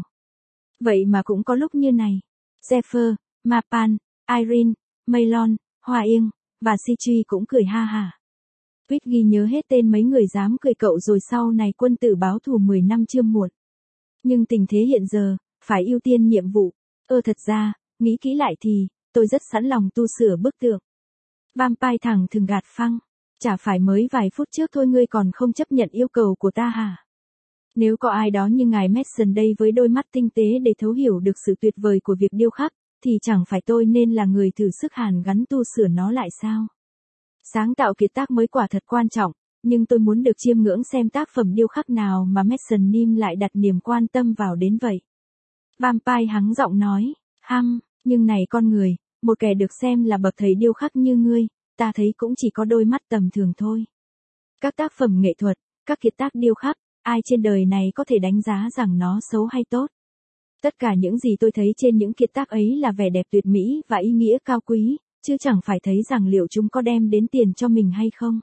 Vậy mà cũng có lúc như này. Zephyr, Mapan, Irene, Maylon, Hoa Yên, và Sichi cũng cười ha hả. Quýt ghi nhớ hết tên mấy người dám cười cậu rồi sau này quân tử báo thù mười năm chưa muộn. Nhưng tình thế hiện giờ, phải ưu tiên nhiệm vụ. Ơ thật ra, nghĩ kỹ lại thì, tôi rất sẵn lòng tu sửa bức tượng. Vampire thẳng thừng gạt phăng. Chả phải mới vài phút trước thôi ngươi còn không chấp nhận yêu cầu của ta hả? Nếu có ai đó như ngài Mason đây với đôi mắt tinh tế để thấu hiểu được sự tuyệt vời của việc điêu khắc, thì chẳng phải tôi nên là người thử sức hàn gắn tu sửa nó lại sao? Sáng tạo kiệt tác mới quả thật quan trọng, nhưng tôi muốn được chiêm ngưỡng xem tác phẩm điêu khắc nào mà Mason Nim lại đặt niềm quan tâm vào đến vậy. Vampire hắng giọng nói, hăm, nhưng này con người, một kẻ được xem là bậc thầy điêu khắc như ngươi, ta thấy cũng chỉ có đôi mắt tầm thường thôi. Các tác phẩm nghệ thuật, các kiệt tác điêu khắc, ai trên đời này có thể đánh giá rằng nó xấu hay tốt. Tất cả những gì tôi thấy trên những kiệt tác ấy là vẻ đẹp tuyệt mỹ và ý nghĩa cao quý, chứ chẳng phải thấy rằng liệu chúng có đem đến tiền cho mình hay không.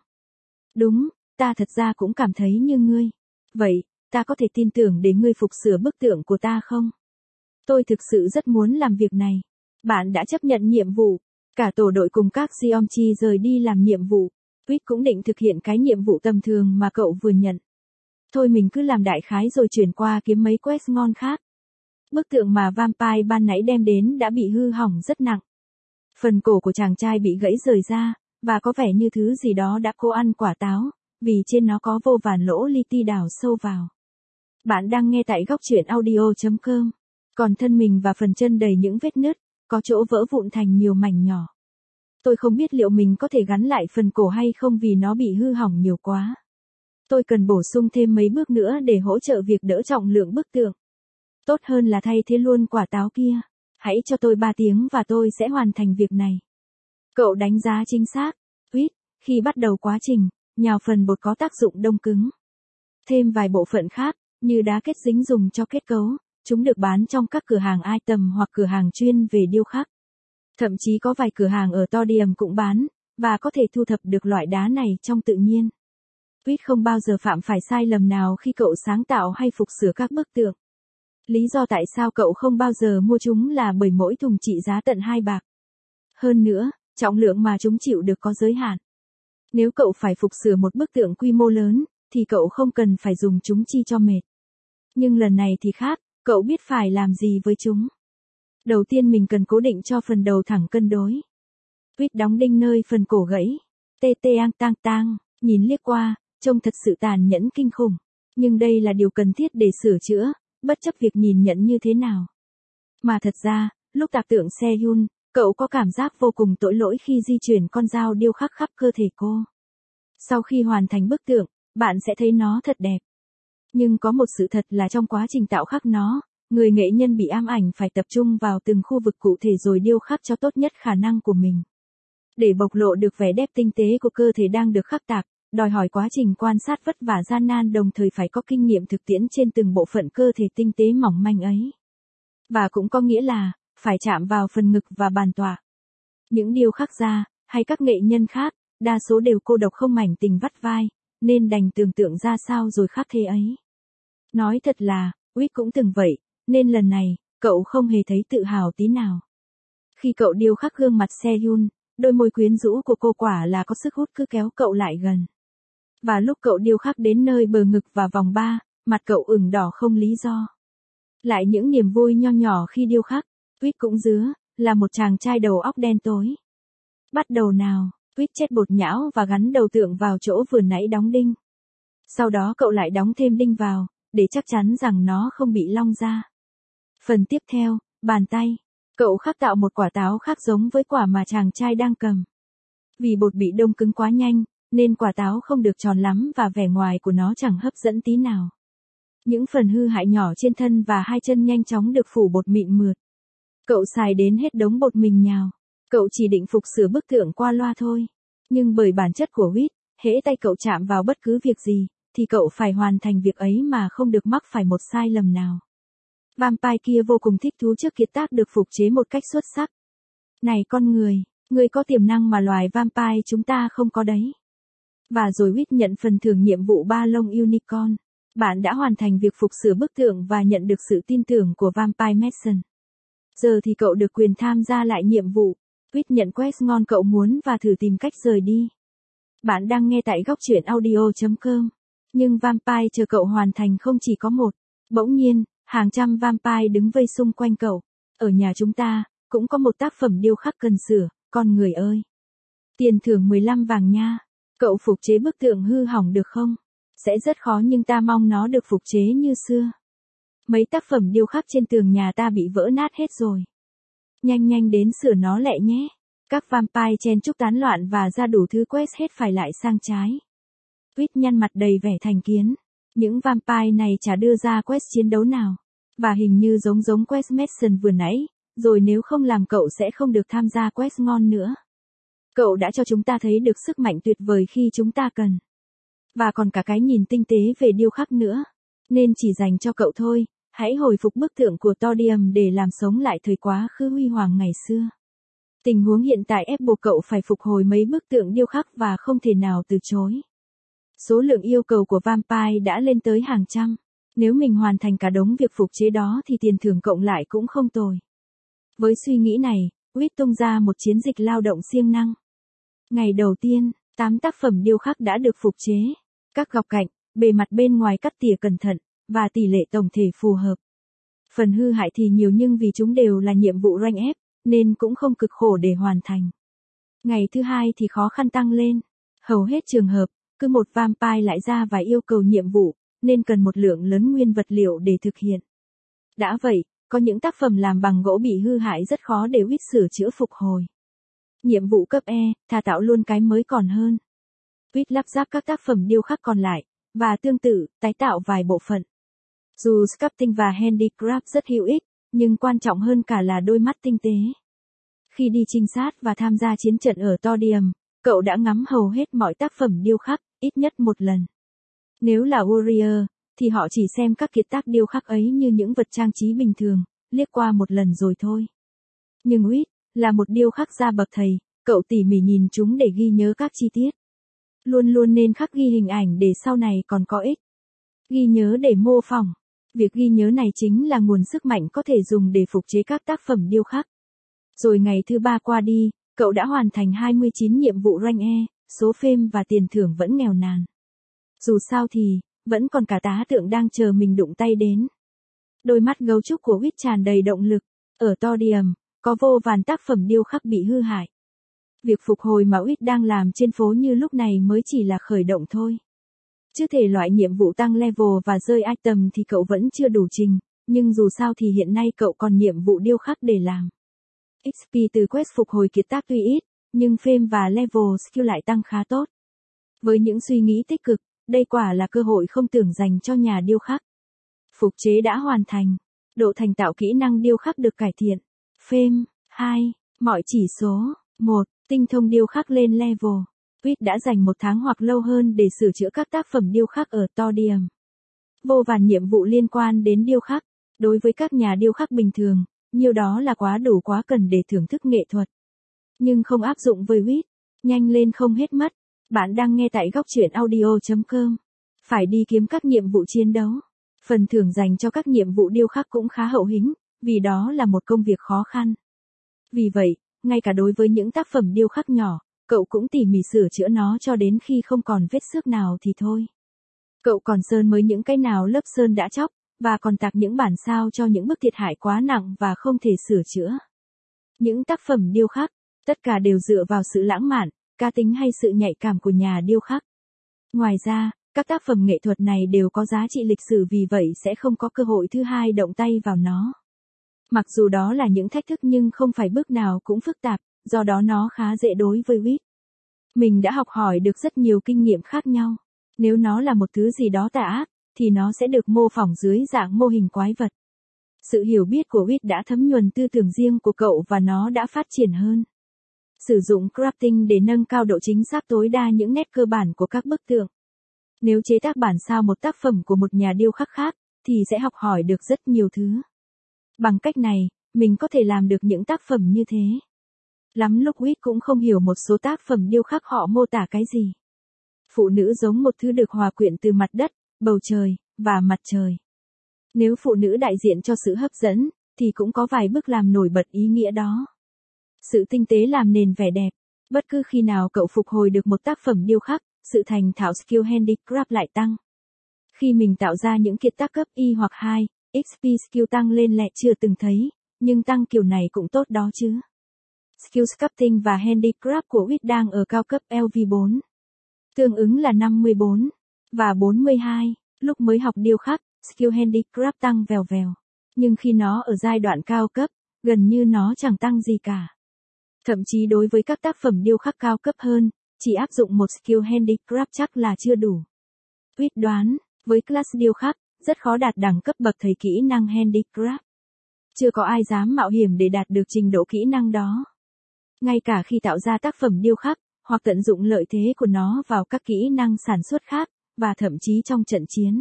Đúng, ta thật ra cũng cảm thấy như ngươi. Vậy, ta có thể tin tưởng để ngươi phục sửa bức tượng của ta không? Tôi thực sự rất muốn làm việc này. Bạn đã chấp nhận nhiệm vụ. Cả tổ đội cùng các Xiomchi rời đi làm nhiệm vụ. Quýt cũng định thực hiện cái nhiệm vụ tầm thường mà cậu vừa nhận. Thôi mình cứ làm đại khái rồi chuyển qua kiếm mấy quest ngon khác. Bức tượng mà Vampire ban nãy đem đến đã bị hư hỏng rất nặng. Phần cổ của chàng trai bị gãy rời ra, và có vẻ như thứ gì đó đã cố ăn quả táo, vì trên nó có vô vàn lỗ li ti đào sâu vào. Bạn đang nghe tại góc truyện audio chấm com. Còn thân mình và phần chân đầy những vết nứt, có chỗ vỡ vụn thành nhiều mảnh nhỏ. Tôi không biết liệu mình có thể gắn lại phần cổ hay không vì nó bị hư hỏng nhiều quá. Tôi cần bổ sung thêm mấy bước nữa để hỗ trợ việc đỡ trọng lượng bức tượng. Tốt hơn là thay thế luôn quả táo kia. Hãy cho tôi ba tiếng và tôi sẽ hoàn thành việc này. Cậu đánh giá chính xác. Quýt, khi bắt đầu quá trình, nhào phần bột có tác dụng đông cứng. Thêm vài bộ phận khác, như đá kết dính dùng cho kết cấu, chúng được bán trong các cửa hàng item hoặc cửa hàng chuyên về điêu khắc. Thậm chí có vài cửa hàng ở Todium cũng bán, và có thể thu thập được loại đá này trong tự nhiên. Quýt không bao giờ phạm phải sai lầm nào khi cậu sáng tạo hay phục sửa các bức tượng. Lý do tại sao cậu không bao giờ mua chúng là bởi mỗi thùng trị giá tận hai bạc. Hơn nữa, trọng lượng mà chúng chịu được có giới hạn. Nếu cậu phải phục sửa một bức tượng quy mô lớn, thì cậu không cần phải dùng chúng chi cho mệt. Nhưng lần này thì khác, cậu biết phải làm gì với chúng. Đầu tiên mình cần cố định cho phần đầu thẳng cân đối. Quýt đóng đinh nơi phần cổ gãy. Tê tê ang tang tang, nhìn liếc qua, trông thật sự tàn nhẫn kinh khủng. Nhưng đây là điều cần thiết để sửa chữa, bất chấp việc nhìn nhận như thế nào. Mà thật ra, lúc tạc tượng Sehun, cậu có cảm giác vô cùng tội lỗi khi di chuyển con dao điêu khắc khắp cơ thể cô. Sau khi hoàn thành bức tượng, bạn sẽ thấy nó thật đẹp. Nhưng có một sự thật là trong quá trình tạo khắc nó, người nghệ nhân bị ám ảnh phải tập trung vào từng khu vực cụ thể rồi điêu khắc cho tốt nhất khả năng của mình. Để bộc lộ được vẻ đẹp tinh tế của cơ thể đang được khắc tạc, đòi hỏi quá trình quan sát vất vả gian nan đồng thời phải có kinh nghiệm thực tiễn trên từng bộ phận cơ thể tinh tế mỏng manh ấy. Và cũng có nghĩa là, phải chạm vào phần ngực và bàn tọa. Những điêu khắc gia, hay các nghệ nhân khác, đa số đều cô độc không mảnh tình vắt vai, nên đành tưởng tượng ra sao rồi khắc thế ấy. Nói thật là, Quýt cũng từng vậy, nên lần này, cậu không hề thấy tự hào tí nào. Khi cậu điêu khắc gương mặt Sehun, đôi môi quyến rũ của cô quả là có sức hút cứ kéo cậu lại gần. Và lúc cậu điêu khắc đến nơi bờ ngực và vòng ba, mặt cậu ửng đỏ không lý do. Lại những niềm vui nho nhỏ khi điêu khắc, Quýt cũng dứa, là một chàng trai đầu óc đen tối. Bắt đầu nào, Quýt chết bột nhão và gắn đầu tượng vào chỗ vừa nãy đóng đinh. Sau đó cậu lại đóng thêm đinh vào, để chắc chắn rằng nó không bị long ra. Phần tiếp theo, bàn tay. Cậu khắc tạo một quả táo khác giống với quả mà chàng trai đang cầm. Vì bột bị đông cứng quá nhanh, nên quả táo không được tròn lắm và vẻ ngoài của nó chẳng hấp dẫn tí nào. Những phần hư hại nhỏ trên thân và hai chân nhanh chóng được phủ bột mịn mượt. Cậu xài đến hết đống bột mình nhào. Cậu chỉ định phục sửa bức tượng qua loa thôi. Nhưng bởi bản chất của Quýt, hễ tay cậu chạm vào bất cứ việc gì, thì cậu phải hoàn thành việc ấy mà không được mắc phải một sai lầm nào. Vampire kia vô cùng thích thú trước kiệt tác được phục chế một cách xuất sắc. Này con người, ngươi có tiềm năng mà loài vampire chúng ta không có đấy. Và rồi Quýt nhận phần thưởng nhiệm vụ ba lông unicorn. Bạn đã hoàn thành việc phục sửa bức tượng và nhận được sự tin tưởng của Vampire Mason. Giờ thì cậu được quyền tham gia lại nhiệm vụ. Quýt nhận quest ngon cậu muốn và thử tìm cách rời đi. Bạn đang nghe tại góc truyện audio chấm com. Nhưng Vampire chờ cậu hoàn thành không chỉ có một. Bỗng nhiên, hàng trăm Vampire đứng vây xung quanh cậu. Ở nhà chúng ta, cũng có một tác phẩm điêu khắc cần sửa, con người ơi. Tiền thưởng mười lăm vàng nha. Cậu phục chế bức tượng hư hỏng được không? Sẽ rất khó nhưng ta mong nó được phục chế như xưa. Mấy tác phẩm điêu khắc trên tường nhà ta bị vỡ nát hết rồi. Nhanh nhanh đến sửa nó lẹ nhé. Các vampire chen chúc tán loạn và ra đủ thứ quest hết phải lại sang trái. Quýt nhăn mặt đầy vẻ thành kiến. Những vampire này chả đưa ra quest chiến đấu nào. Và hình như giống giống quest Mason vừa nãy, rồi nếu không làm cậu sẽ không được tham gia quest ngon nữa. Cậu đã cho chúng ta thấy được sức mạnh tuyệt vời khi chúng ta cần. Và còn cả cái nhìn tinh tế về điêu khắc nữa. Nên chỉ dành cho cậu thôi, hãy hồi phục bức tượng của Todium để làm sống lại thời quá khứ huy hoàng ngày xưa. Tình huống hiện tại ép buộc cậu phải phục hồi mấy bức tượng điêu khắc và không thể nào từ chối. Số lượng yêu cầu của Vampire đã lên tới hàng trăm. Nếu mình hoàn thành cả đống việc phục chế đó thì tiền thưởng cộng lại cũng không tồi. Với suy nghĩ này, Quýt tung ra một chiến dịch lao động siêng năng. Ngày đầu tiên, tám tác phẩm điêu khắc đã được phục chế. Các góc cạnh, bề mặt bên ngoài cắt tỉa cẩn thận, và tỷ lệ tổng thể phù hợp. Phần hư hại thì nhiều nhưng vì chúng đều là nhiệm vụ rank ép, nên cũng không cực khổ để hoàn thành. Ngày thứ hai thì khó khăn tăng lên. Hầu hết trường hợp, cứ một vampire lại ra và yêu cầu nhiệm vụ, nên cần một lượng lớn nguyên vật liệu để thực hiện. Đã vậy, có những tác phẩm làm bằng gỗ bị hư hại rất khó để Quýt sửa chữa phục hồi. Nhiệm vụ cấp E, thà tạo luôn cái mới còn hơn. Quýt lắp ráp các tác phẩm điêu khắc còn lại, và tương tự, tái tạo vài bộ phận. Dù sculpting và handicraft rất hữu ích, nhưng quan trọng hơn cả là đôi mắt tinh tế. Khi đi trinh sát và tham gia chiến trận ở Todium, cậu đã ngắm hầu hết mọi tác phẩm điêu khắc, ít nhất một lần. Nếu là warrior, thì họ chỉ xem các kiệt tác điêu khắc ấy như những vật trang trí bình thường, liếc qua một lần rồi thôi. Nhưng Quýt, là một điêu khắc gia bậc thầy, cậu tỉ mỉ nhìn chúng để ghi nhớ các chi tiết. Luôn luôn nên khắc ghi hình ảnh để sau này còn có ích. Ghi nhớ để mô phỏng. Việc ghi nhớ này chính là nguồn sức mạnh có thể dùng để phục chế các tác phẩm điêu khắc. Rồi ngày thứ ba qua đi, cậu đã hoàn thành hai mươi chín nhiệm vụ rank E, số fame và tiền thưởng vẫn nghèo nàn. Dù sao thì, vẫn còn cả tá tượng đang chờ mình đụng tay đến. Đôi mắt gấu trúc của Wit tràn đầy động lực. Ở Todium, có vô vàn tác phẩm điêu khắc bị hư hại. Việc phục hồi mà Wit đang làm trên phố như lúc này mới chỉ là khởi động thôi. Chứ thể loại nhiệm vụ tăng level và rơi item thì cậu vẫn chưa đủ trình, nhưng dù sao thì hiện nay cậu còn nhiệm vụ điêu khắc để làm. ích pê từ quest phục hồi kiệt tác tuy ít, nhưng fame và level skill lại tăng khá tốt. Với những suy nghĩ tích cực, đây quả là cơ hội không tưởng dành cho nhà điêu khắc. Phục chế đã hoàn thành. Độ thành tạo kỹ năng điêu khắc được cải thiện. Fame, hai. Mọi chỉ số. một. Tinh thông điêu khắc lên level. Wit đã dành một tháng hoặc lâu hơn để sửa chữa các tác phẩm điêu khắc ở Todium. Vô vàn nhiệm vụ liên quan đến điêu khắc. Đối với các nhà điêu khắc bình thường, nhiều đó là quá đủ quá cần để thưởng thức nghệ thuật. Nhưng không áp dụng với Wit. Nhanh lên không hết mất. Bạn đang nghe tại góc truyện audio chấm com. Phải đi kiếm các nhiệm vụ chiến đấu. Phần thưởng dành cho các nhiệm vụ điêu khắc cũng khá hậu hĩnh, vì đó là một công việc khó khăn. Vì vậy, ngay cả đối với những tác phẩm điêu khắc nhỏ, cậu cũng tỉ mỉ sửa chữa nó cho đến khi không còn vết xước nào thì thôi. Cậu còn sơn mới những cái nào lớp sơn đã chóc, và còn tạc những bản sao cho những bức thiệt hại quá nặng và không thể sửa chữa. Những tác phẩm điêu khắc, tất cả đều dựa vào sự lãng mạn, cá tính hay sự nhạy cảm của nhà điêu khắc. Ngoài ra, các tác phẩm nghệ thuật này đều có giá trị lịch sử, vì vậy sẽ không có cơ hội thứ hai động tay vào nó. Mặc dù đó là những thách thức nhưng không phải bước nào cũng phức tạp, do đó nó khá dễ đối với Wit. Mình đã học hỏi được rất nhiều kinh nghiệm khác nhau. Nếu nó là một thứ gì đó tà ác, thì nó sẽ được mô phỏng dưới dạng mô hình quái vật. Sự hiểu biết của Wit đã thấm nhuần tư tưởng riêng của cậu và nó đã phát triển hơn. Sử dụng crafting để nâng cao độ chính xác tối đa những nét cơ bản của các bức tượng. Nếu chế tác bản sao một tác phẩm của một nhà điêu khắc khác, thì sẽ học hỏi được rất nhiều thứ. Bằng cách này, mình có thể làm được những tác phẩm như thế. Lắm lúc Wit cũng không hiểu một số tác phẩm điêu khắc họ mô tả cái gì. Phụ nữ giống một thứ được hòa quyện từ mặt đất, bầu trời, và mặt trời. Nếu phụ nữ đại diện cho sự hấp dẫn, thì cũng có vài bức làm nổi bật ý nghĩa đó. Sự tinh tế làm nền vẻ đẹp. Bất cứ khi nào cậu phục hồi được một tác phẩm điêu khắc, sự thành thạo skill handicraft lại tăng. Khi mình tạo ra những kiệt tác cấp Y hoặc hai, ích pê skill tăng lên lẹ chưa từng thấy, nhưng tăng kiểu này cũng tốt đó chứ. Skill sculpting và handicraft của Wit đang ở cao cấp L V bốn. Tương ứng là năm mươi bốn và bốn mươi hai. Lúc mới học điêu khắc, skill handicraft tăng vèo vèo. Nhưng khi nó ở giai đoạn cao cấp, gần như nó chẳng tăng gì cả. Thậm chí đối với các tác phẩm điêu khắc cao cấp hơn, chỉ áp dụng một skill handicraft chắc là chưa đủ. Wit đoán, với class điêu khắc, rất khó đạt đẳng cấp bậc thầy kỹ năng handicraft. Chưa có ai dám mạo hiểm để đạt được trình độ kỹ năng đó. Ngay cả khi tạo ra tác phẩm điêu khắc, hoặc tận dụng lợi thế của nó vào các kỹ năng sản xuất khác, và thậm chí trong trận chiến.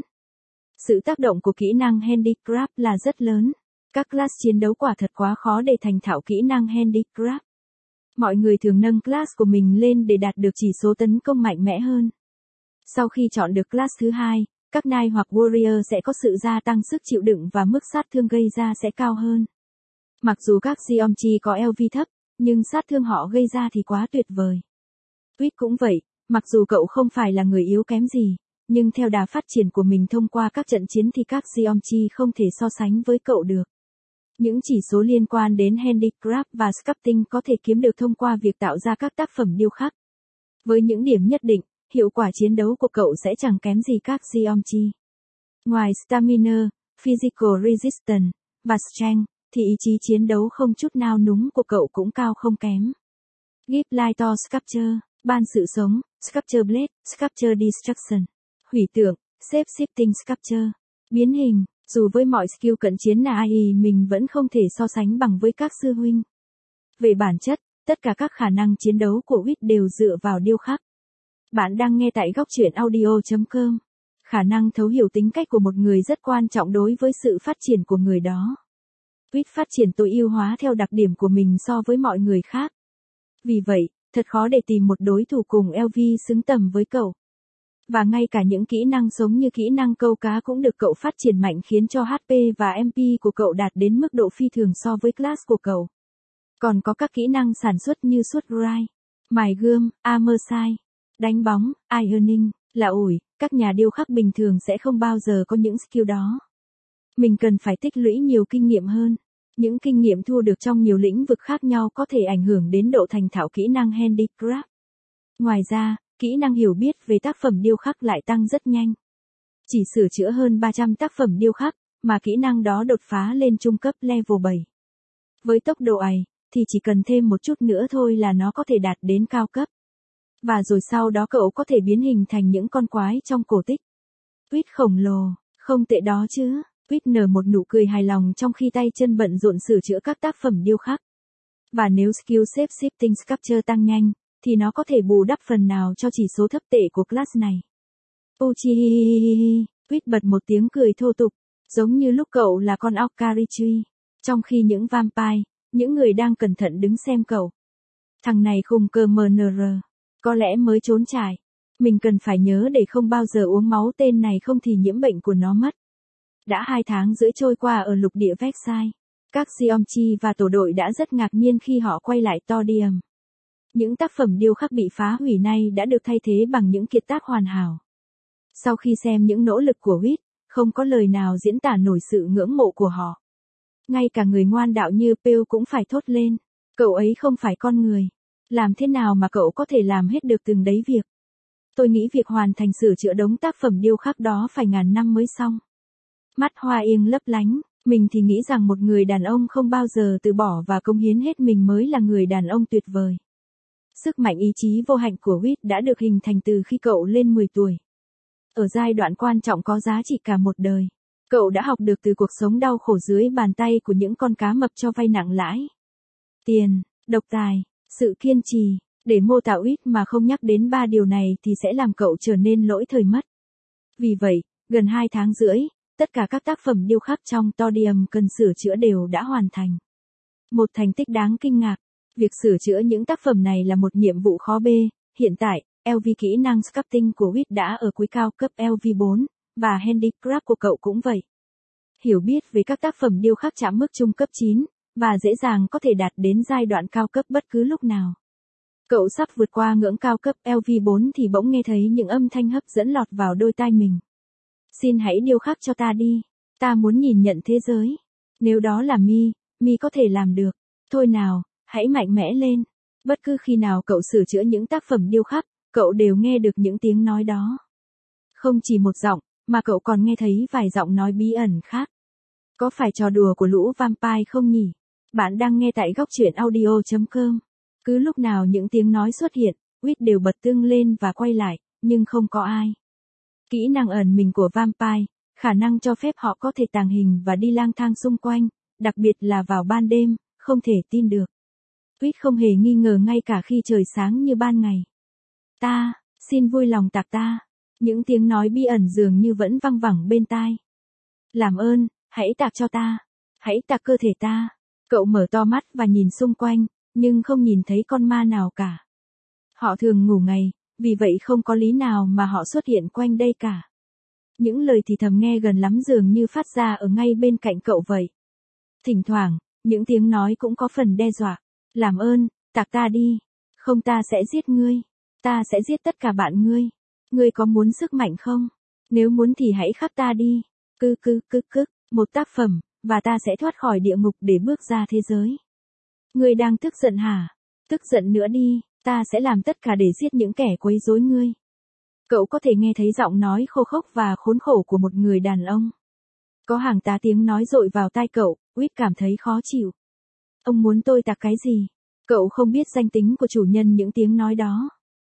Sự tác động của kỹ năng handicraft là rất lớn. Các class chiến đấu quả thật quá khó để thành thạo kỹ năng handicraft. Mọi người thường nâng class của mình lên để đạt được chỉ số tấn công mạnh mẽ hơn. Sau khi chọn được class thứ hai, các knight hoặc warrior sẽ có sự gia tăng sức chịu đựng và mức sát thương gây ra sẽ cao hơn. Mặc dù các Geometry có L V thấp, nhưng sát thương họ gây ra thì quá tuyệt vời. Wit cũng vậy, mặc dù cậu không phải là người yếu kém gì, nhưng theo đà phát triển của mình thông qua các trận chiến thì các Geometry không thể so sánh với cậu được. Những chỉ số liên quan đến handicraft và sculpting có thể kiếm được thông qua việc tạo ra các tác phẩm điêu khắc. Với những điểm nhất định, hiệu quả chiến đấu của cậu sẽ chẳng kém gì các Geometry. Ngoài stamina, physical resistance, và strength, thì ý chí chiến đấu không chút nào núng của cậu cũng cao không kém. Give life to sculpture, ban sự sống, sculpture blade, sculpture destruction, hủy tượng, shape shifting sculpture, biến hình. Dù với mọi skill cận chiến nai mình vẫn không thể so sánh bằng với các sư huynh. Về bản chất, tất cả các khả năng chiến đấu của Wit đều dựa vào điêu khắc. Bạn đang nghe tại góc truyện audio chấm com. Khả năng thấu hiểu tính cách của một người rất quan trọng đối với sự phát triển của người đó. Wit phát triển tối ưu hóa theo đặc điểm của mình so với mọi người khác. Vì vậy, thật khó để tìm một đối thủ cùng L V xứng tầm với cậu. Và ngay cả những kỹ năng sống như kỹ năng câu cá cũng được cậu phát triển mạnh khiến cho H P và M P của cậu đạt đến mức độ phi thường so với class của cậu. Còn có các kỹ năng sản xuất như suốt grind, mài gươm, armor sight, đánh bóng, ironing, là ủi, các nhà điêu khắc bình thường sẽ không bao giờ có những skill đó. Mình cần phải tích lũy nhiều kinh nghiệm hơn. Những kinh nghiệm thu được trong nhiều lĩnh vực khác nhau có thể ảnh hưởng đến độ thành thạo kỹ năng handicraft. Ngoài ra, kỹ năng hiểu biết về tác phẩm điêu khắc lại tăng rất nhanh. Chỉ sửa chữa hơn ba trăm tác phẩm điêu khắc, mà kỹ năng đó đột phá lên trung cấp level bảy. Với tốc độ ấy, thì chỉ cần thêm một chút nữa thôi là nó có thể đạt đến cao cấp. Và rồi sau đó cậu có thể biến hình thành những con quái trong cổ tích. Quýt khổng lồ, không tệ đó chứ. Quýt nở một nụ cười hài lòng trong khi tay chân bận rộn sửa chữa các tác phẩm điêu khắc. Và nếu skill shape shifting sculpture tăng nhanh, thì nó có thể bù đắp phần nào cho chỉ số thấp tệ của class này. Uchihihihi, Quýt bật một tiếng cười thô tục, giống như lúc cậu là con Okarichi, trong khi những vampire, những người đang cẩn thận đứng xem cậu. Thằng này khùng cơ em en rờ, có lẽ mới trốn trải. Mình cần phải nhớ để không bao giờ uống máu tên này không thì nhiễm bệnh của nó mất. Đã hai tháng rưỡi trôi qua ở lục địa Vexai. Các Xiomchi và tổ đội đã rất ngạc nhiên khi họ quay lại Todium. Những tác phẩm điêu khắc bị phá hủy nay đã được thay thế bằng những kiệt tác hoàn hảo. Sau khi xem những nỗ lực của Whit, không có lời nào diễn tả nổi sự ngưỡng mộ của họ. Ngay cả người ngoan đạo như Pew cũng phải thốt lên. Cậu ấy không phải con người. Làm thế nào mà cậu có thể làm hết được từng đấy việc? Tôi nghĩ việc hoàn thành sửa chữa đống tác phẩm điêu khắc đó phải ngàn năm mới xong. Mắt Hoa Yên lấp lánh, mình thì nghĩ rằng một người đàn ông không bao giờ từ bỏ và cống hiến hết mình mới là người đàn ông tuyệt vời. Sức mạnh ý chí vô hạnh của Whit đã được hình thành từ khi cậu lên mười tuổi. Ở giai đoạn quan trọng có giá trị cả một đời, cậu đã học được từ cuộc sống đau khổ dưới bàn tay của những con cá mập cho vay nặng lãi. Tiền, độc tài, sự kiên trì, để mô tả Whit mà không nhắc đến ba điều này thì sẽ làm cậu trở nên lỗi thời mất. Vì vậy, gần hai tháng rưỡi, tất cả các tác phẩm điêu khắc trong Todium cần sửa chữa đều đã hoàn thành. Một thành tích đáng kinh ngạc. Việc sửa chữa những tác phẩm này là một nhiệm vụ khó bê. Hiện tại, lờ vê kỹ năng sculpting của Whit đã ở cuối cao cấp lờ vê bốn, và handicraft của cậu cũng vậy. Hiểu biết về các tác phẩm điêu khắc chạm mức trung cấp chín, và dễ dàng có thể đạt đến giai đoạn cao cấp bất cứ lúc nào. Cậu sắp vượt qua ngưỡng cao cấp lờ vê bốn thì bỗng nghe thấy những âm thanh hấp dẫn lọt vào đôi tai mình. Xin hãy điêu khắc cho ta đi. Ta muốn nhìn nhận thế giới. Nếu đó là Mi, Mi có thể làm được. Thôi nào, hãy mạnh mẽ lên. Bất cứ khi nào cậu sửa chữa những tác phẩm điêu khắc, cậu đều nghe được những tiếng nói đó. Không chỉ một giọng, mà cậu còn nghe thấy vài giọng nói bí ẩn khác. Có phải trò đùa của lũ vampire không nhỉ? Bạn đang nghe tại góc truyện audio chấm com. Cứ lúc nào những tiếng nói xuất hiện, Whit đều bật tương lên và quay lại, nhưng không có ai. Kỹ năng ẩn mình của vampire, khả năng cho phép họ có thể tàng hình và đi lang thang xung quanh, đặc biệt là vào ban đêm, không thể tin được. Whit không hề nghi ngờ ngay cả khi trời sáng như ban ngày. Ta, xin vui lòng tạc ta. Những tiếng nói bí ẩn dường như vẫn văng vẳng bên tai. Làm ơn, hãy tạc cho ta. Hãy tạc cơ thể ta. Cậu mở to mắt và nhìn xung quanh, nhưng không nhìn thấy con ma nào cả. Họ thường ngủ ngày, vì vậy không có lý nào mà họ xuất hiện quanh đây cả. Những lời thì thầm nghe gần lắm dường như phát ra ở ngay bên cạnh cậu vậy. Thỉnh thoảng, những tiếng nói cũng có phần đe dọa. Làm ơn, tạc ta đi. Không ta sẽ giết ngươi. Ta sẽ giết tất cả bạn ngươi. Ngươi có muốn sức mạnh không? Nếu muốn thì hãy khắc ta đi. Cứ cứ cứ cứ, một tác phẩm, và ta sẽ thoát khỏi địa ngục để bước ra thế giới. Ngươi đang tức giận hả? Tức giận nữa đi, ta sẽ làm tất cả để giết những kẻ quấy rối ngươi. Cậu có thể nghe thấy giọng nói khô khốc và khốn khổ của một người đàn ông. Có hàng tá tiếng nói dội vào tai cậu, Whit cảm thấy khó chịu. Ông muốn tôi tạc cái gì? Cậu không biết danh tính của chủ nhân những tiếng nói đó.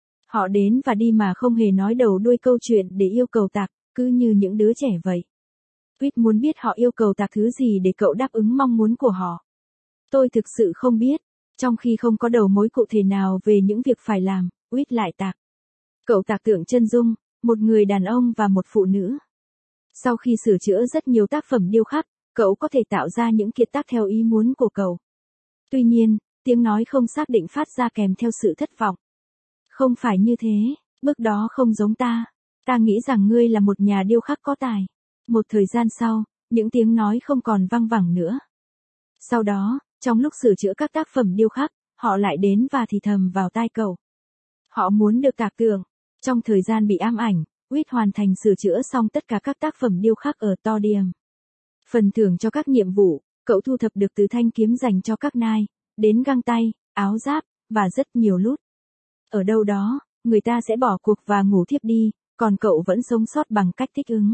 Họ đến và đi mà không hề nói đầu đuôi câu chuyện để yêu cầu tạc, cứ như những đứa trẻ vậy. Whit muốn biết họ yêu cầu tạc thứ gì để cậu đáp ứng mong muốn của họ. Tôi thực sự không biết, trong khi không có đầu mối cụ thể nào về những việc phải làm, Whit lại tạc. Cậu tạc tượng chân dung, một người đàn ông và một phụ nữ. Sau khi sửa chữa rất nhiều tác phẩm điêu khắc, cậu có thể tạo ra những kiệt tác theo ý muốn của cậu. Tuy nhiên, tiếng nói không xác định phát ra kèm theo sự thất vọng. Không phải như thế, bước đó không giống ta. Ta nghĩ rằng ngươi là một nhà điêu khắc có tài. Một thời gian sau, những tiếng nói không còn văng vẳng nữa. Sau đó, trong lúc sửa chữa các tác phẩm điêu khắc, họ lại đến và thì thầm vào tai cậu. Họ muốn được tạc tượng, Trong thời gian bị ám ảnh, Wit hoàn thành sửa chữa xong tất cả các tác phẩm điêu khắc ở Todium. Phần thưởng cho các nhiệm vụ, cậu thu thập được từ thanh kiếm dành cho các nai, đến găng tay, áo giáp, và rất nhiều loot. Ở đâu đó, người ta sẽ bỏ cuộc và ngủ thiếp đi, còn cậu vẫn sống sót bằng cách thích ứng.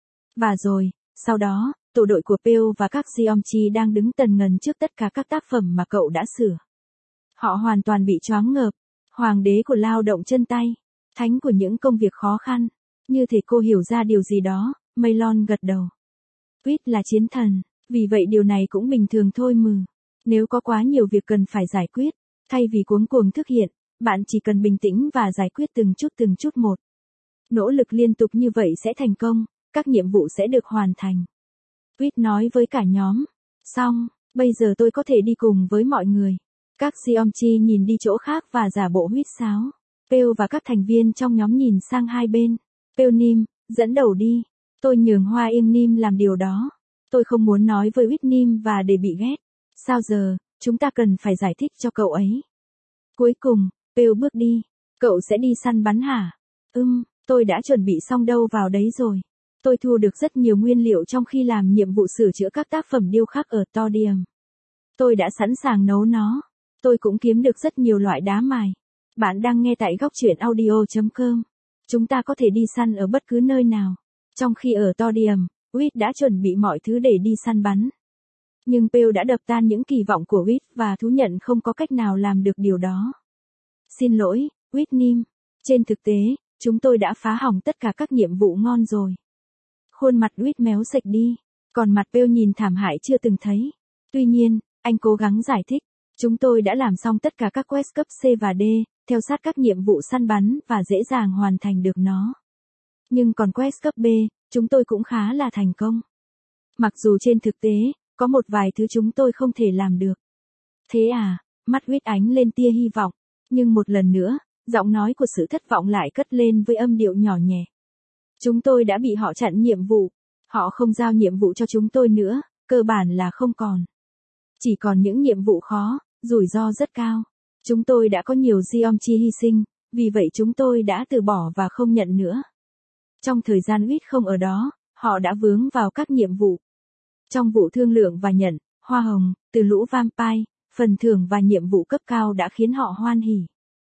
Và rồi, sau đó, tổ đội của Pew và các Geomchi đang đứng tần ngần trước tất cả các tác phẩm mà cậu đã sửa. Họ hoàn toàn bị choáng ngợp, hoàng đế của lao động chân tay, thánh của những công việc khó khăn. Như thể cô hiểu ra điều gì đó, Maylon gật đầu. Wit là chiến thần, vì vậy điều này cũng bình thường thôi mừ. Nếu có quá nhiều việc cần phải giải quyết, thay vì cuống cuồng thực hiện, bạn chỉ cần bình tĩnh và giải quyết từng chút từng chút một. Nỗ lực liên tục như vậy sẽ thành công, các nhiệm vụ sẽ được hoàn thành. Wit nói với cả nhóm. Xong, bây giờ tôi có thể đi cùng với mọi người. Các Geomchi nhìn đi chỗ khác và giả bộ huýt sáo. Pew và các thành viên trong nhóm nhìn sang hai bên. Pew Nim, dẫn đầu đi. Tôi nhường Hoa Yên Nim làm điều đó. Tôi không muốn nói với Wit Nim và để bị ghét. Sao giờ, chúng ta cần phải giải thích cho cậu ấy. Cuối cùng, Pew bước đi. Cậu sẽ đi săn bắn hả? Ừm, tôi đã chuẩn bị xong đâu vào đấy rồi. Tôi thu được rất nhiều nguyên liệu trong khi làm nhiệm vụ sửa chữa các tác phẩm điêu khắc ở Todium. Tôi đã sẵn sàng nấu nó. Tôi cũng kiếm được rất nhiều loại đá mài. Bạn đang nghe tại góc truyện audio chấm com. Chúng ta có thể đi săn ở bất cứ nơi nào. Trong khi ở Todium, Wit đã chuẩn bị mọi thứ để đi săn bắn. Nhưng Pew đã đập tan những kỳ vọng của Wit và thú nhận không có cách nào làm được điều đó. Xin lỗi, Wit Nim. Trên thực tế, chúng tôi đã phá hỏng tất cả các nhiệm vụ ngon rồi. Khuôn mặt Wit méo sệch đi, còn mặt Pew nhìn thảm hại chưa từng thấy. Tuy nhiên, anh cố gắng giải thích. Chúng tôi đã làm xong tất cả các quest cấp C và D, theo sát các nhiệm vụ săn bắn và dễ dàng hoàn thành được nó. Nhưng còn quest cấp B, chúng tôi cũng khá là thành công. Mặc dù trên thực tế, có một vài thứ chúng tôi không thể làm được. Thế à, mắt Wit ánh lên tia hy vọng. Nhưng một lần nữa, giọng nói của sự thất vọng lại cất lên với âm điệu nhỏ nhẹ. Chúng tôi đã bị họ chặn nhiệm vụ. Họ không giao nhiệm vụ cho chúng tôi nữa, cơ bản là không còn. Chỉ còn những nhiệm vụ khó, rủi ro rất cao. Chúng tôi đã có nhiều Geomchi hy sinh, vì vậy chúng tôi đã từ bỏ và không nhận nữa. Trong thời gian Wit không ở đó, họ đã vướng vào các nhiệm vụ. Trong vụ thương lượng và nhận, hoa hồng, từ lũ vampire, phần thưởng và nhiệm vụ cấp cao đã khiến họ hoan hỉ.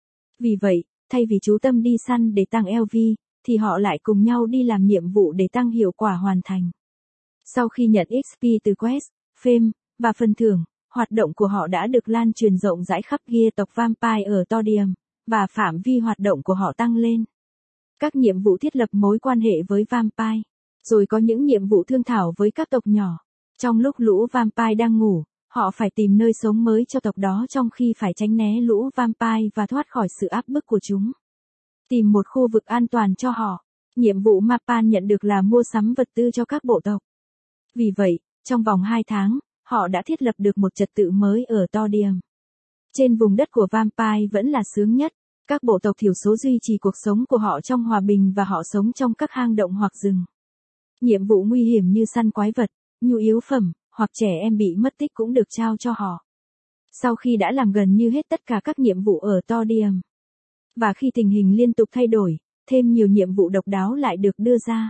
Vì vậy, thay vì chú tâm đi săn để tăng lờ vê, thì họ lại cùng nhau đi làm nhiệm vụ để tăng hiệu quả hoàn thành. Sau khi nhận ích pê từ quest, fame, và phần thưởng, hoạt động của họ đã được lan truyền rộng rãi khắp gia tộc Vampire ở Todium, và phạm vi hoạt động của họ tăng lên. Các nhiệm vụ thiết lập mối quan hệ với Vampire, rồi có những nhiệm vụ thương thảo với các tộc nhỏ. Trong lúc lũ Vampire đang ngủ, họ phải tìm nơi sống mới cho tộc đó trong khi phải tránh né lũ Vampire và thoát khỏi sự áp bức của chúng. Tìm một khu vực an toàn cho họ. Nhiệm vụ Mapan nhận được là mua sắm vật tư cho các bộ tộc. Vì vậy, trong vòng hai tháng, họ đã thiết lập được một trật tự mới ở Todium. Trên vùng đất của Vampire vẫn là sướng nhất. Các bộ tộc thiểu số duy trì cuộc sống của họ trong hòa bình và họ sống trong các hang động hoặc rừng. Nhiệm vụ nguy hiểm như săn quái vật, nhu yếu phẩm, hoặc trẻ em bị mất tích cũng được trao cho họ. Sau khi đã làm gần như hết tất cả các nhiệm vụ ở Todium, và khi tình hình liên tục thay đổi, thêm nhiều nhiệm vụ độc đáo lại được đưa ra.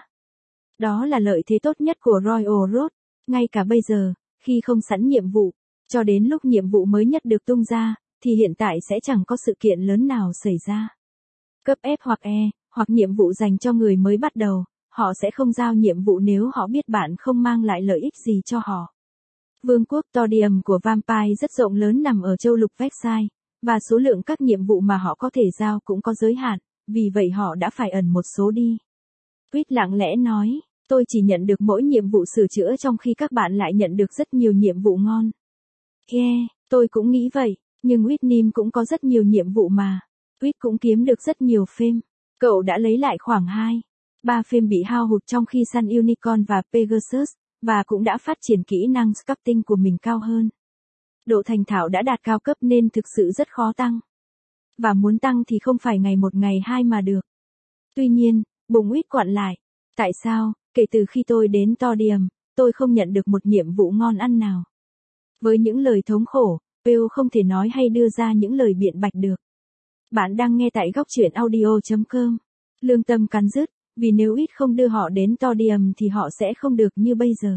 Đó là lợi thế tốt nhất của Royal Road. Ngay cả bây giờ, khi không sẵn nhiệm vụ, cho đến lúc nhiệm vụ mới nhất được tung ra, thì hiện tại sẽ chẳng có sự kiện lớn nào xảy ra. Cấp F hoặc E, hoặc nhiệm vụ dành cho người mới bắt đầu, họ sẽ không giao nhiệm vụ nếu họ biết bạn không mang lại lợi ích gì cho họ. Vương quốc Todium của Vampire rất rộng lớn nằm ở châu lục Vexai, và số lượng các nhiệm vụ mà họ có thể giao cũng có giới hạn, vì vậy họ đã phải ẩn một số đi. Wit lặng lẽ nói, tôi chỉ nhận được mỗi nhiệm vụ sửa chữa trong khi các bạn lại nhận được rất nhiều nhiệm vụ ngon. Yeah, tôi cũng nghĩ vậy, nhưng Wit Nim cũng có rất nhiều nhiệm vụ mà. Wit cũng kiếm được rất nhiều fame. Cậu đã lấy lại khoảng hai, ba fame bị hao hụt trong khi săn Unicorn và Pegasus, và cũng đã phát triển kỹ năng sculpting của mình cao hơn. Độ thành thạo đã đạt cao cấp nên thực sự rất khó tăng. Và muốn tăng thì không phải ngày một ngày hai mà được. Tuy nhiên, bụng Wit quặn lại. Tại sao, kể từ khi tôi đến Todium, tôi không nhận được một nhiệm vụ ngon ăn nào? Với những lời thống khổ, Pew không thể nói hay đưa ra những lời biện bạch được. Bạn đang nghe tại góc truyện audio chấm com. Lương tâm cắn rứt, vì nếu ít không đưa họ đến Todium thì họ sẽ không được như bây giờ.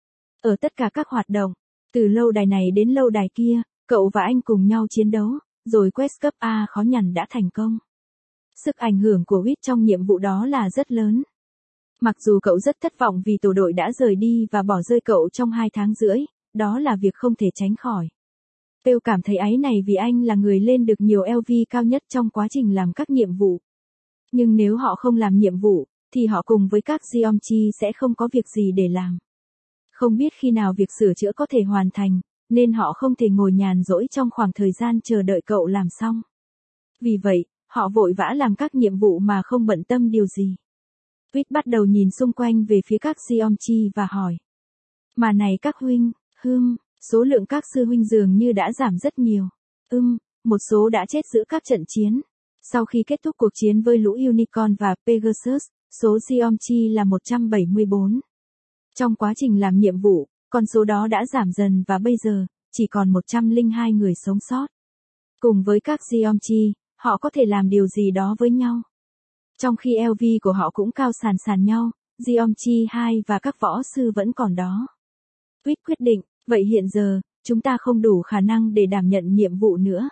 Ở tất cả các hoạt động, từ lâu đài này đến lâu đài kia, cậu và anh cùng nhau chiến đấu, rồi quest cấp A khó nhằn đã thành công. Sức ảnh hưởng của Whit trong nhiệm vụ đó là rất lớn. Mặc dù cậu rất thất vọng vì tổ đội đã rời đi và bỏ rơi cậu trong hai tháng rưỡi, đó là việc không thể tránh khỏi. Pearl cảm thấy áy này vì anh là người lên được nhiều L V cao nhất trong quá trình làm các nhiệm vụ. Nhưng nếu họ không làm nhiệm vụ, thì họ cùng với các Geomchi sẽ không có việc gì để làm. Không biết khi nào việc sửa chữa có thể hoàn thành, nên họ không thể ngồi nhàn rỗi trong khoảng thời gian chờ đợi cậu làm xong. Vì vậy, họ vội vã làm các nhiệm vụ mà không bận tâm điều gì. Whit bắt đầu nhìn xung quanh về phía các Geomchi và hỏi. Mà này các huynh, hưm, số lượng các sư huynh dường như đã giảm rất nhiều. Ừm, một số đã chết giữa các trận chiến. Sau khi kết thúc cuộc chiến với lũ Unicorn và Pegasus, số Geomchi là một trăm bảy mươi bốn. Trong quá trình làm nhiệm vụ, con số đó đã giảm dần và bây giờ, chỉ còn một trăm lẻ hai người sống sót. Cùng với các Geomchi, họ có thể làm điều gì đó với nhau. Trong khi L V của họ cũng cao sàn sàn nhau, Geomchi hai và các võ sư vẫn còn đó. Whit quyết định, vậy hiện giờ, chúng ta không đủ khả năng để đảm nhận nhiệm vụ nữa.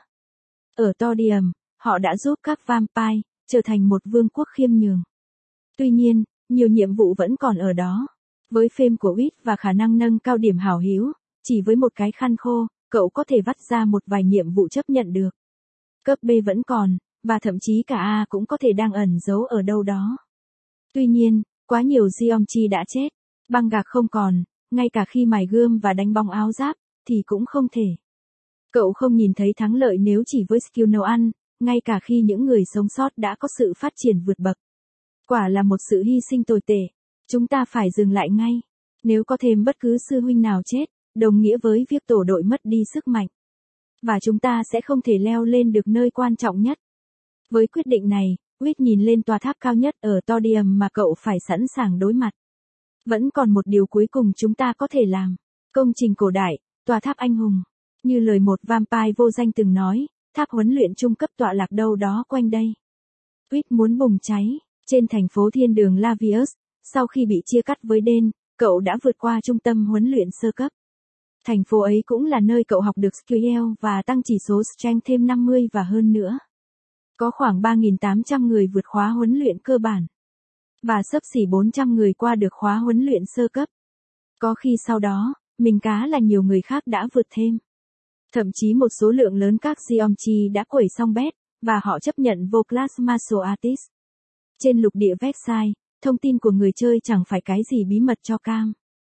Ở Todium, họ đã giúp các vampire trở thành một vương quốc khiêm nhường. Tuy nhiên, nhiều nhiệm vụ vẫn còn ở đó. Với phim của Whit và khả năng nâng cao điểm hảo hữu, chỉ với một cái khăn khô, cậu có thể vắt ra một vài nhiệm vụ chấp nhận được. Cấp B vẫn còn, và thậm chí cả A cũng có thể đang ẩn giấu ở đâu đó. Tuy nhiên, quá nhiều Geomchi đã chết, băng gạc không còn, ngay cả khi mài gươm và đánh bóng áo giáp, thì cũng không thể. Cậu không nhìn thấy thắng lợi nếu chỉ với skill nấu ăn, ngay cả khi những người sống sót đã có sự phát triển vượt bậc. Quả là một sự hy sinh tồi tệ. Chúng ta phải dừng lại ngay. Nếu có thêm bất cứ sư huynh nào chết, đồng nghĩa với việc tổ đội mất đi sức mạnh. Và chúng ta sẽ không thể leo lên được nơi quan trọng nhất. Với quyết định này, Whit nhìn lên tòa tháp cao nhất ở Todium mà cậu phải sẵn sàng đối mặt. Vẫn còn một điều cuối cùng chúng ta có thể làm. Công trình cổ đại, tòa tháp anh hùng. Như lời một vampire vô danh từng nói, tháp huấn luyện trung cấp tọa lạc đâu đó quanh đây. Whit muốn bùng cháy. Trên thành phố thiên đường Lavius, sau khi bị chia cắt với Den, cậu đã vượt qua trung tâm huấn luyện sơ cấp. Thành phố ấy cũng là nơi cậu học được skill và tăng chỉ số strength thêm năm mươi và hơn nữa. Có khoảng ba nghìn tám trăm người vượt khóa huấn luyện cơ bản. Và xấp xỉ bốn trăm người qua được khóa huấn luyện sơ cấp. Có khi sau đó, mình cá là nhiều người khác đã vượt thêm. Thậm chí một số lượng lớn các Geomchi đã quẩy xong bet, và họ chấp nhận vô class martial artist. Trên lục địa Versailles, thông tin của người chơi chẳng phải cái gì bí mật cho cam.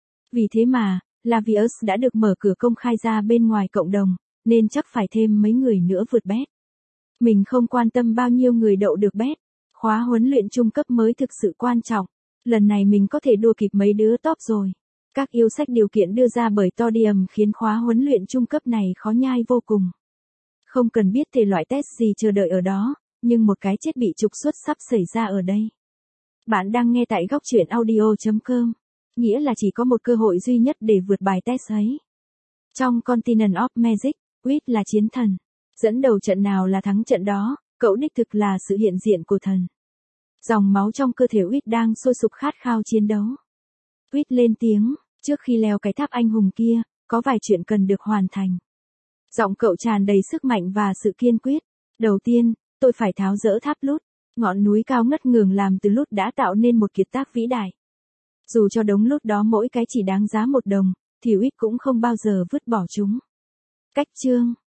Vì thế mà, Lavius đã được mở cửa công khai ra bên ngoài cộng đồng, nên chắc phải thêm mấy người nữa vượt bet. Mình không quan tâm bao nhiêu người đậu được bet, khóa huấn luyện trung cấp mới thực sự quan trọng. Lần này mình có thể đua kịp mấy đứa top rồi. Các yêu sách điều kiện đưa ra bởi Todium khiến khóa huấn luyện trung cấp này khó nhai vô cùng. Không cần biết thể loại test gì chờ đợi ở đó, nhưng một cái chết bị trục xuất sắp xảy ra ở đây. Bạn đang nghe tại góc truyện audio chấm com, nghĩa là chỉ có một cơ hội duy nhất để vượt bài test ấy. Trong Continent of Magic, Whit là chiến thần. Dẫn đầu trận nào là thắng trận đó, cậu đích thực là sự hiện diện của thần. Dòng máu trong cơ thể Whit đang sôi sục khát khao chiến đấu. Whit lên tiếng, trước khi leo cái tháp anh hùng kia, có vài chuyện cần được hoàn thành. Giọng cậu tràn đầy sức mạnh và sự kiên quyết. Đầu tiên, tôi phải tháo dỡ tháp Lút, ngọn núi cao ngất ngường làm từ Lút đã tạo nên một kiệt tác vĩ đại. Dù cho đống Lút đó mỗi cái chỉ đáng giá một đồng, thì Whit cũng không bao giờ vứt bỏ chúng. Cách chương